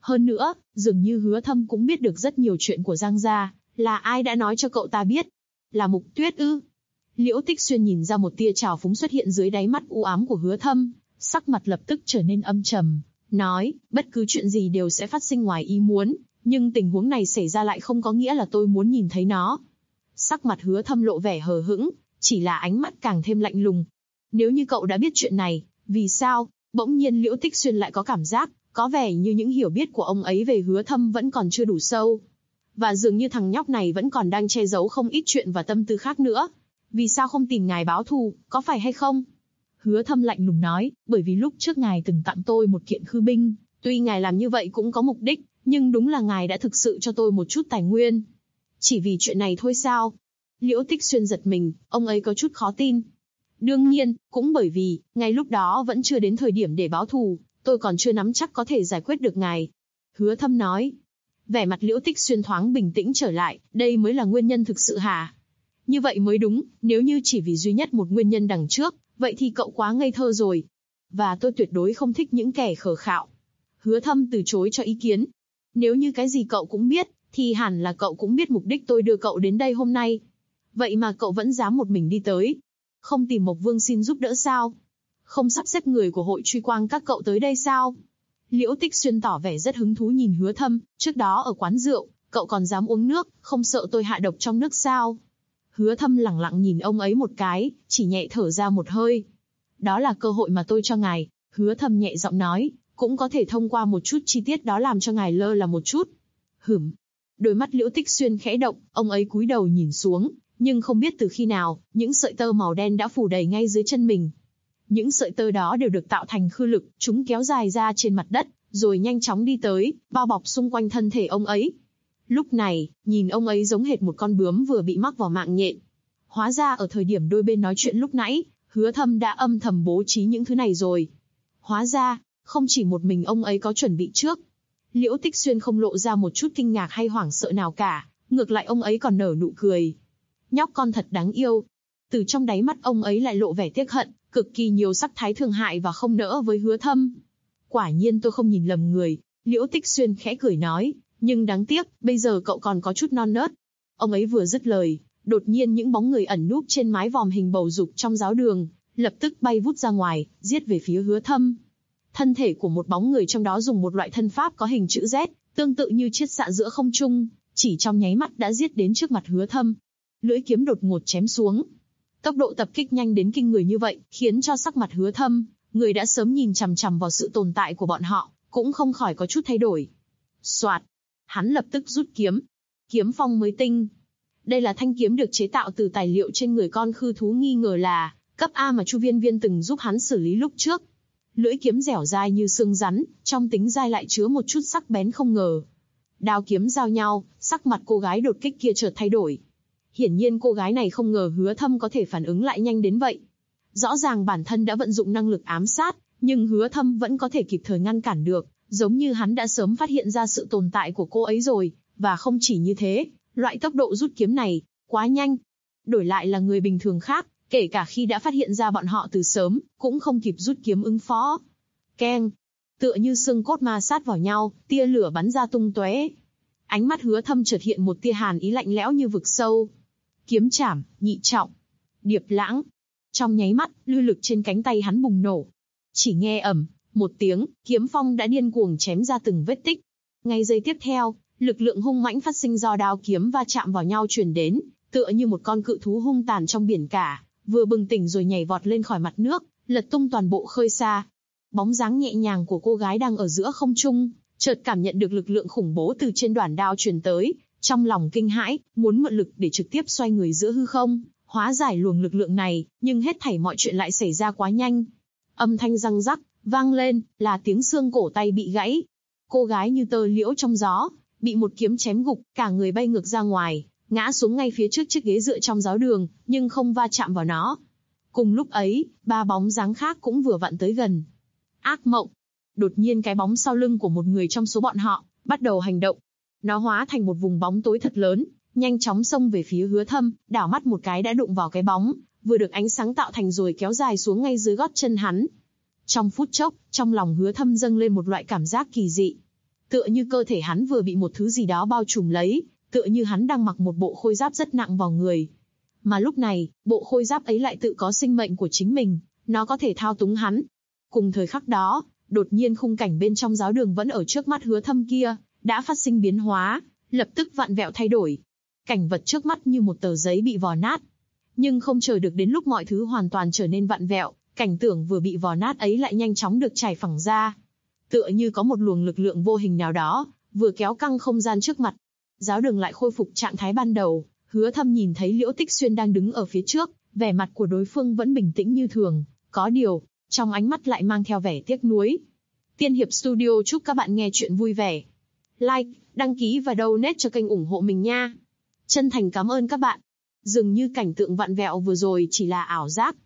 Hơn nữa, dường như Hứa Thâm cũng biết được rất nhiều chuyện của Giang gia, là ai đã nói cho cậu ta biết? Là Mục Tuyết ư? Liễu Tích Xuyên nhìn ra một tia trào phúng xuất hiện dưới đáy mắt u ám của Hứa Thâm, sắc mặt lập tức trở nên âm trầm, nói, bất cứ chuyện gì đều sẽ phát sinh ngoài ý muốn, nhưng tình huống này xảy ra lại không có nghĩa là tôi muốn nhìn thấy nó. Sắc mặt Hứa Thâm lộ vẻ hờ hững, chỉ là ánh mắt càng thêm lạnh lùng. Nếu như cậu đã biết chuyện này, vì sao? Bỗng nhiên Liễu Tích Xuyên lại có cảm giác, có vẻ như những hiểu biết của ông ấy về Hứa Thâm vẫn còn chưa đủ sâu. Và dường như thằng nhóc này vẫn còn đang che giấu không ít chuyện và tâm tư khác nữa. Vì sao không tìm ngài báo thù, có phải hay không? Hứa Thâm lạnh lùng nói, bởi vì lúc trước ngài từng tặng tôi một kiện khư binh, tuy ngài làm như vậy cũng có mục đích, nhưng đúng là ngài đã thực sự cho tôi một chút tài nguyên. Chỉ vì chuyện này thôi sao? Liễu Tích Xuyên giật mình, ông ấy có chút khó tin. Đương nhiên, cũng bởi vì, ngay lúc đó vẫn chưa đến thời điểm để báo thù, tôi còn chưa nắm chắc có thể giải quyết được ngài. Hứa Thâm nói. Vẻ mặt Liễu Tích Xuyên thoáng bình tĩnh trở lại, đây mới là nguyên nhân thực sự hả? Như vậy mới đúng, nếu như chỉ vì duy nhất một nguyên nhân đằng trước, vậy thì cậu quá ngây thơ rồi. Và tôi tuyệt đối không thích những kẻ khờ khạo. Hứa Thâm từ chối cho ý kiến. Nếu như cái gì cậu cũng biết, thì hẳn là cậu cũng biết mục đích tôi đưa cậu đến đây hôm nay. Vậy mà cậu vẫn dám một mình đi tới. Không tìm Mộc Vương xin giúp đỡ sao? Không sắp xếp người của hội truy quang các cậu tới đây sao? Liễu Tích Xuyên tỏ vẻ rất hứng thú nhìn Hứa Thâm, trước đó ở quán rượu, cậu còn dám uống nước, không sợ tôi hạ độc trong nước sao? Hứa Thâm lẳng lặng nhìn ông ấy một cái, chỉ nhẹ thở ra một hơi. Đó là cơ hội mà tôi cho ngài, Hứa Thâm nhẹ giọng nói, cũng có thể thông qua một chút chi tiết đó làm cho ngài lơ là một chút. Đôi mắt Liễu Tích Xuyên khẽ động, ông ấy cúi đầu nhìn xuống, nhưng không biết từ khi nào, những sợi tơ màu đen đã phủ đầy ngay dưới chân mình. Những sợi tơ đó đều được tạo thành khư lực, chúng kéo dài ra trên mặt đất, rồi nhanh chóng đi tới, bao bọc xung quanh thân thể ông ấy. Lúc này, nhìn ông ấy giống hệt một con bướm vừa bị mắc vào mạng nhện. Hóa ra ở thời điểm đôi bên nói chuyện lúc nãy, Hứa Thâm đã âm thầm bố trí những thứ này rồi. Hóa ra, không chỉ một mình ông ấy có chuẩn bị trước. Liễu Tích Xuyên không lộ ra một chút kinh ngạc hay hoảng sợ nào cả, ngược lại ông ấy còn nở nụ cười. Nhóc con thật đáng yêu. Từ trong đáy mắt ông ấy lại lộ vẻ tiếc hận, cực kỳ nhiều sắc thái thương hại và không nỡ với Hứa Thâm. Quả nhiên tôi không nhìn lầm người, Liễu Tích Xuyên khẽ cười nói, nhưng đáng tiếc, bây giờ cậu còn có chút non nớt. Ông ấy vừa dứt lời, đột nhiên những bóng người ẩn núp trên mái vòm hình bầu dục trong giáo đường, lập tức bay vút ra ngoài, giết về phía Hứa Thâm. Thân thể của một bóng người trong đó dùng một loại thân pháp có hình chữ Z, tương tự như chiết xạ giữa không trung, chỉ trong nháy mắt đã giết đến trước mặt Hứa Thâm. Lưỡi kiếm đột ngột chém xuống. Tốc độ tập kích nhanh đến kinh người như vậy, khiến cho sắc mặt Hứa Thâm, người đã sớm nhìn chằm chằm vào sự tồn tại của bọn họ, cũng không khỏi có chút thay đổi. Soạt, hắn lập tức rút kiếm. Kiếm phong mới tinh. Đây là thanh kiếm được chế tạo từ tài liệu trên người con khư thú nghi ngờ là cấp A mà Chu Viên Viên từng giúp hắn xử lý lúc trước. Lưỡi kiếm dẻo dai như xương rắn, trong tính dai lại chứa một chút sắc bén không ngờ. Đao kiếm giao nhau, sắc mặt cô gái đột kích kia chợt thay đổi. Hiển nhiên cô gái này không ngờ Hứa Thâm có thể phản ứng lại nhanh đến vậy. Rõ ràng bản thân đã vận dụng năng lực ám sát, nhưng Hứa Thâm vẫn có thể kịp thời ngăn cản được, giống như hắn đã sớm phát hiện ra sự tồn tại của cô ấy rồi, và không chỉ như thế, loại tốc độ rút kiếm này, quá nhanh. Đổi lại là người bình thường khác, kể cả khi đã phát hiện ra bọn họ từ sớm, cũng không kịp rút kiếm ứng phó. Keng! Tựa như xương cốt ma sát vào nhau, tia lửa bắn ra tung tóe. Ánh mắt Hứa Thâm chợt hiện một tia hàn ý lạnh lẽo như vực sâu. Kiếm chảm, nhị trọng. Điệp lãng. Trong nháy mắt, lưu lực trên cánh tay hắn bùng nổ. Chỉ nghe ầm một tiếng, kiếm phong đã điên cuồng chém ra từng vết tích. Ngay giây tiếp theo, lực lượng hung mãnh phát sinh do đao kiếm va chạm vào nhau truyền đến, tựa như một con cự thú hung tàn trong biển cả, vừa bừng tỉnh rồi nhảy vọt lên khỏi mặt nước, lật tung toàn bộ khơi xa. Bóng dáng nhẹ nhàng của cô gái đang ở giữa không trung, chợt cảm nhận được lực lượng khủng bố từ trên đoản đao truyền tới, trong lòng kinh hãi, muốn mượn lực để trực tiếp xoay người giữa hư không, hóa giải luồng lực lượng này, nhưng hết thảy mọi chuyện lại xảy ra quá nhanh. Âm thanh răng rắc, vang lên, là tiếng xương cổ tay bị gãy. Cô gái như tơ liễu trong gió, bị một kiếm chém gục, cả người bay ngược ra ngoài, ngã xuống ngay phía trước chiếc ghế dựa trong giáo đường, nhưng không va chạm vào nó. Cùng lúc ấy, ba bóng dáng khác cũng vừa vặn tới gần. Ác mộng. Đột nhiên cái bóng sau lưng của một người trong số bọn họ, bắt đầu hành động. Nó hóa thành một vùng bóng tối thật lớn, nhanh chóng xông về phía Hứa Thâm, đảo mắt một cái đã đụng vào cái bóng, vừa được ánh sáng tạo thành rồi kéo dài xuống ngay dưới gót chân hắn. Trong phút chốc, trong lòng Hứa Thâm dâng lên một loại cảm giác kỳ dị. tựa như cơ thể hắn vừa bị một thứ gì đó bao trùm lấy, tựa như hắn đang mặc một bộ khôi giáp rất nặng vào người. Mà lúc này, bộ khôi giáp ấy lại tự có sinh mệnh của chính mình, nó có thể thao túng hắn. Cùng thời khắc đó, đột nhiên khung cảnh bên trong giáo đường vẫn ở trước mắt Hứa Thâm kia, đã phát sinh biến hóa, lập tức vặn vẹo thay đổi. Cảnh vật trước mắt như một tờ giấy bị vò nát. Nhưng không chờ được đến lúc mọi thứ hoàn toàn trở nên vặn vẹo, cảnh tượng vừa bị vò nát ấy lại nhanh chóng được trải phẳng ra. Tựa như có một luồng lực lượng vô hình nào đó, vừa kéo căng không gian trước mặt. Giáo đường lại khôi phục trạng thái ban đầu, Hứa Thâm nhìn thấy Liễu Tích Xuyên đang đứng ở phía trước, vẻ mặt của đối phương vẫn bình tĩnh như thường, có điều, trong ánh mắt lại mang theo vẻ tiếc nuối. Tiên Hiệp Studio chúc các bạn nghe chuyện vui vẻ. Like, đăng ký và donate cho kênh ủng hộ mình nha. Chân thành cảm ơn các bạn. Dường như cảnh tượng vặn vẹo vừa rồi chỉ là ảo giác.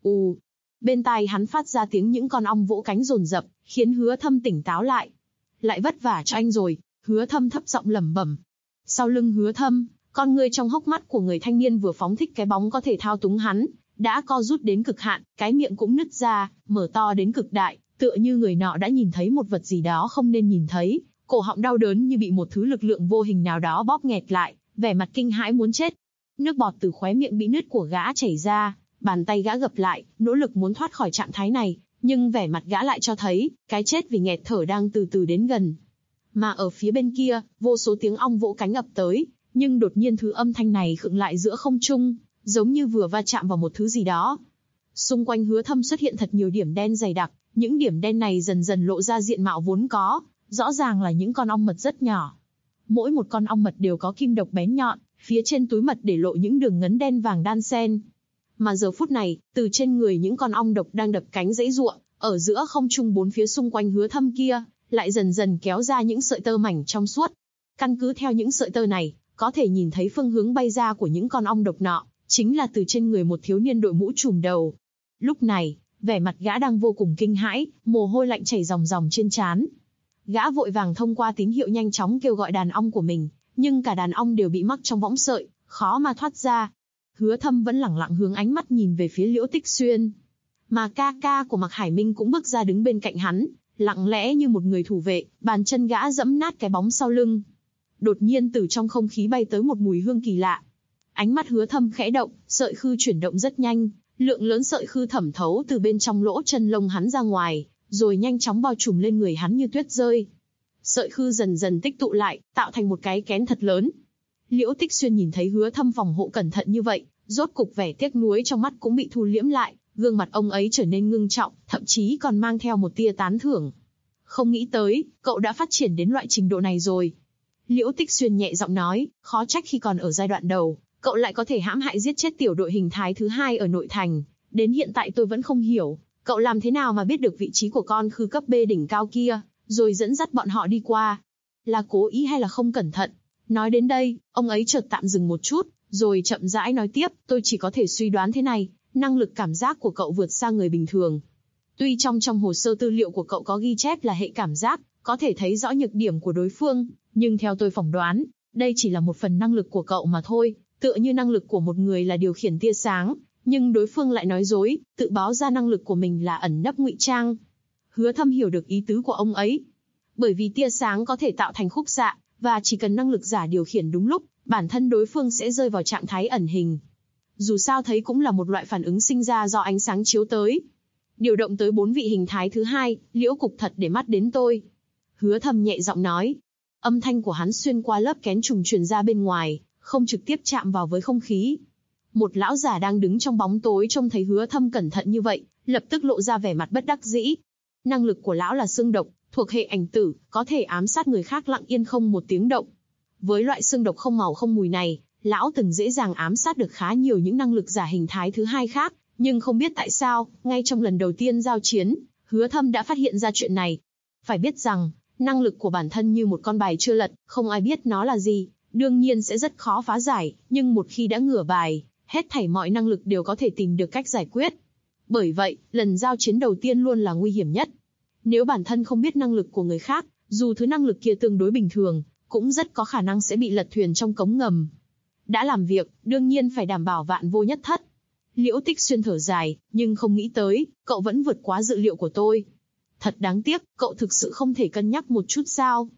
Bên tai hắn phát ra tiếng những con ong vỗ cánh dồn dập, khiến Hứa Thâm tỉnh táo lại. Lại vất vả cho anh rồi, Hứa Thâm thấp giọng lẩm bẩm. Sau lưng Hứa Thâm, con ngươi trong hốc mắt của người thanh niên vừa phóng thích cái bóng có thể thao túng hắn, đã co rút đến cực hạn, cái miệng cũng nứt ra, mở to đến cực đại, tựa như người nọ đã nhìn thấy một vật gì đó không nên nhìn thấy, cổ họng đau đớn như bị một thứ lực lượng vô hình nào đó bóp nghẹt lại, vẻ mặt kinh hãi muốn chết. Nước bọt từ khóe miệng bị nứt của gã chảy ra, bàn tay gã gập lại, nỗ lực muốn thoát khỏi trạng thái này, nhưng vẻ mặt gã lại cho thấy, cái chết vì nghẹt thở đang từ từ đến gần. Mà ở phía bên kia, vô số tiếng ong vỗ cánh ập tới, nhưng đột nhiên thứ âm thanh này khựng lại giữa không trung, giống như vừa va chạm vào một thứ gì đó. Xung quanh Hứa Thâm xuất hiện thật nhiều điểm đen dày đặc, những điểm đen này dần dần lộ ra diện mạo vốn có, rõ ràng là những con ong mật rất nhỏ. Mỗi một con ong mật đều có kim độc bén nhọn, phía trên túi mật để lộ những đường ngấn đen vàng đan xen. Mà giờ phút này, từ trên người những con ong độc đang đập cánh giãy giụa, ở giữa không trung bốn phía xung quanh Hứa Thâm kia, lại dần dần kéo ra những sợi tơ mảnh trong suốt. Căn cứ theo những sợi tơ này, có thể nhìn thấy phương hướng bay ra của những con ong độc nọ, chính là từ trên người một thiếu niên đội mũ trùm đầu. Lúc này, vẻ mặt gã đang vô cùng kinh hãi, mồ hôi lạnh chảy ròng ròng trên trán. Gã vội vàng thông qua tín hiệu nhanh chóng kêu gọi đàn ong của mình, nhưng cả đàn ong đều bị mắc trong võng sợi, khó mà thoát ra. Hứa Thâm vẫn lẳng lặng hướng ánh mắt nhìn về phía Liễu Tích Xuyên. Mà ca ca của Mạc Hải Minh cũng bước ra đứng bên cạnh hắn, lặng lẽ như một người thủ vệ, bàn chân gã dẫm nát cái bóng sau lưng. Đột nhiên từ trong không khí bay tới một mùi hương kỳ lạ. Ánh mắt Hứa Thâm khẽ động, sợi khư chuyển động rất nhanh, lượng lớn sợi khư thẩm thấu từ bên trong lỗ chân lông hắn ra ngoài, rồi nhanh chóng bao trùm lên người hắn như tuyết rơi. Sợi khư dần dần tích tụ lại, tạo thành một cái kén thật lớn. Liễu Tích Xuyên nhìn thấy Hứa Thâm phòng hộ cẩn thận như vậy, rốt cục vẻ tiếc nuối trong mắt cũng bị thu liễm lại, gương mặt ông ấy trở nên ngưng trọng, thậm chí còn mang theo một tia tán thưởng. Không nghĩ tới, cậu đã phát triển đến loại trình độ này rồi. Liễu Tích Xuyên nhẹ giọng nói, khó trách khi còn ở giai đoạn đầu, cậu lại có thể hãm hại giết chết tiểu đội hình thái thứ 2 ở nội thành. Đến hiện tại tôi vẫn không hiểu, cậu làm thế nào mà biết được vị trí của con khư cấp B đỉnh cao kia, rồi dẫn dắt bọn họ đi qua. Là cố ý hay là không cẩn thận? Nói đến đây, ông ấy chợt tạm dừng một chút, rồi chậm rãi nói tiếp, tôi chỉ có thể suy đoán thế này, năng lực cảm giác của cậu vượt xa người bình thường. Tuy trong hồ sơ tư liệu của cậu có ghi chép là hệ cảm giác, có thể thấy rõ nhược điểm của đối phương, nhưng theo tôi phỏng đoán, đây chỉ là một phần năng lực của cậu mà thôi, tựa như năng lực của một người là điều khiển tia sáng, nhưng đối phương lại nói dối, tự báo ra năng lực của mình là ẩn nấp ngụy trang. Hứa Thâm hiểu được ý tứ của ông ấy. Bởi vì tia sáng có thể tạo thành khúc xạ, và chỉ cần năng lực giả điều khiển đúng lúc, bản thân đối phương sẽ rơi vào trạng thái ẩn hình. Dù sao thấy cũng là một loại phản ứng sinh ra do ánh sáng chiếu tới. Điều động tới 4 vị hình thái thứ 2, Liễu Cục thật để mắt đến tôi. Hứa Thâm nhẹ giọng nói. Âm thanh của hắn xuyên qua lớp kén trùng truyền ra bên ngoài, không trực tiếp chạm vào với không khí. Một lão giả đang đứng trong bóng tối trông thấy Hứa Thâm cẩn thận như vậy, lập tức lộ ra vẻ mặt bất đắc dĩ. Năng lực của lão là xương độc, thuộc hệ ảnh tử, có thể ám sát người khác lặng yên không một tiếng động. Với loại xương độc không màu không mùi này, lão từng dễ dàng ám sát được khá nhiều những năng lực giả hình thái thứ 2 khác, nhưng không biết tại sao, ngay trong lần đầu tiên giao chiến, Hứa Thâm đã phát hiện ra chuyện này. Phải biết rằng, năng lực của bản thân như một con bài chưa lật, không ai biết nó là gì, đương nhiên sẽ rất khó phá giải, nhưng một khi đã ngửa bài, hết thảy mọi năng lực đều có thể tìm được cách giải quyết. Bởi vậy, lần giao chiến đầu tiên luôn là nguy hiểm nhất. Nếu bản thân không biết năng lực của người khác, dù thứ năng lực kia tương đối bình thường, cũng rất có khả năng sẽ bị lật thuyền trong cống ngầm. Đã làm việc, đương nhiên phải đảm bảo vạn vô nhất thất. Liễu Tích Xuyên thở dài, nhưng không nghĩ tới, cậu vẫn vượt quá dự liệu của tôi. Thật đáng tiếc, cậu thực sự không thể cân nhắc một chút sao?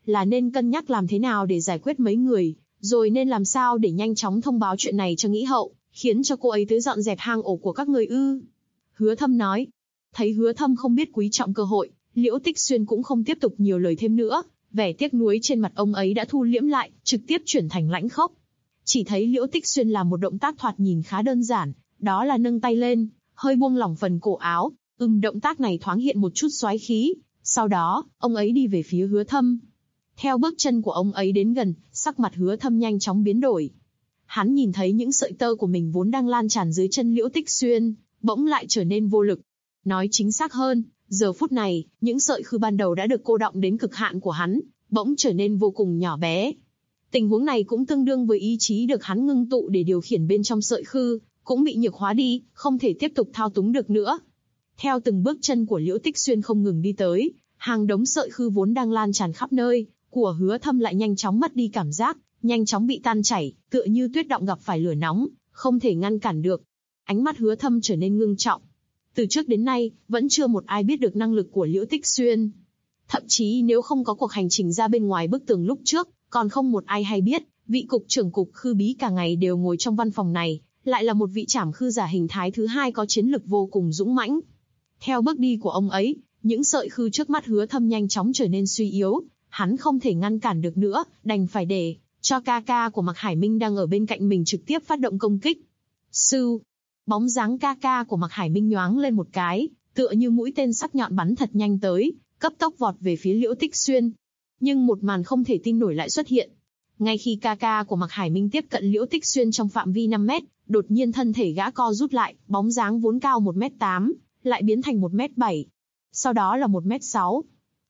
là nên cân nhắc làm thế nào để giải quyết mấy người, rồi nên làm sao để nhanh chóng thông báo chuyện này cho Nghĩ Hậu, khiến cho cô ấy tới dọn dẹp hang ổ của các người ư? Hứa Thâm nói. Thấy Hứa Thâm không biết quý trọng cơ hội, Liễu Tích Xuyên cũng không tiếp tục nhiều lời thêm nữa, vẻ tiếc nuối trên mặt ông ấy đã thu liễm lại, trực tiếp chuyển thành lãnh khốc. Chỉ thấy Liễu Tích Xuyên làm một động tác thoạt nhìn khá đơn giản, đó là nâng tay lên, hơi buông lỏng phần cổ áo, động tác này thoáng hiện một chút xoáy khí, sau đó, ông ấy đi về phía Hứa Thâm. Theo bước chân của ông ấy đến gần, sắc mặt Hứa Thâm nhanh chóng biến đổi. Hắn nhìn thấy những sợi tơ của mình vốn đang lan tràn dưới chân Liễu Tích Xuyên, bỗng lại trở nên vô lực. Nói chính xác hơn, giờ phút này, những sợi khư ban đầu đã được cô đọng đến cực hạn của hắn, bỗng trở nên vô cùng nhỏ bé. Tình huống này cũng tương đương với ý chí được hắn ngưng tụ để điều khiển bên trong sợi khư, cũng bị nhược hóa đi, không thể tiếp tục thao túng được nữa. Theo từng bước chân của Liễu Tích Xuyên không ngừng đi tới, hàng đống sợi khư vốn đang lan tràn khắp nơi, của Hứa Thâm lại nhanh chóng mất đi cảm giác, nhanh chóng bị tan chảy, tựa như tuyết động gặp phải lửa nóng, không thể ngăn cản được. Ánh mắt Hứa Thâm trở nên ngưng trọng. Từ trước đến nay, vẫn chưa một ai biết được năng lực của Liễu Tích Xuyên. Thậm chí nếu không có cuộc hành trình ra bên ngoài bức tường lúc trước, còn không một ai hay biết, vị cục trưởng cục khư bí cả ngày đều ngồi trong văn phòng này, lại là một vị trảm khư giả hình thái thứ hai có chiến lực vô cùng dũng mãnh. Theo bước đi của ông ấy, những sợi khư trước mắt Hứa Thâm nhanh chóng trở nên suy yếu, hắn không thể ngăn cản được nữa, đành phải để cho ca ca của Mạc Hải Minh đang ở bên cạnh mình trực tiếp phát động công kích. Sưu, bóng dáng ca ca của Mạc Hải Minh nhoáng lên một cái, tựa như mũi tên sắc nhọn bắn thật nhanh tới, cấp tốc vọt về phía Liễu Tích Xuyên. Nhưng một màn không thể tin nổi lại xuất hiện. Ngay khi ca ca của Mạc Hải Minh tiếp cận Liễu Tích Xuyên trong phạm vi 5 mét, đột nhiên thân thể gã co rút lại, bóng dáng vốn cao 1m8, lại biến thành 1m7. Sau đó là 1m6,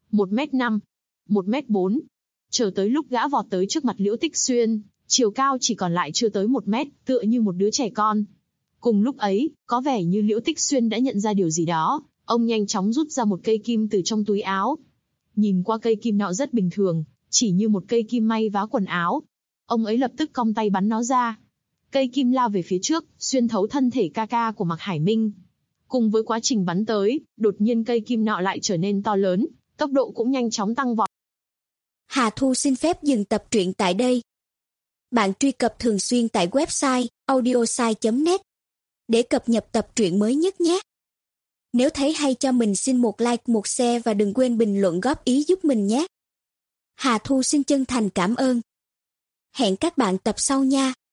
1m5, 1m4. Chờ tới lúc gã vọt tới trước mặt Liễu Tích Xuyên, chiều cao chỉ còn lại chưa tới 1 mét, tựa như một đứa trẻ con. Cùng lúc ấy, có vẻ như Liễu Tích Xuyên đã nhận ra điều gì đó, ông nhanh chóng rút ra một cây kim từ trong túi áo. Nhìn qua cây kim nọ rất bình thường, chỉ như một cây kim may vá quần áo. Ông ấy lập tức cong tay bắn nó ra. Cây kim lao về phía trước, xuyên thấu thân thể ca ca của Mạc Hải Minh. Cùng với quá trình bắn tới, đột nhiên cây kim nọ lại trở nên to lớn, tốc độ cũng nhanh chóng tăng vọt. Hà Thu xin phép dừng tập truyện tại đây. Bạn truy cập thường xuyên tại website audiosai.net để cập nhật tập truyện mới nhất nhé. Nếu thấy hay cho mình xin một like, một share và đừng quên bình luận góp ý giúp mình nhé. Hà Thu xin chân thành cảm ơn. Hẹn các bạn tập sau nha.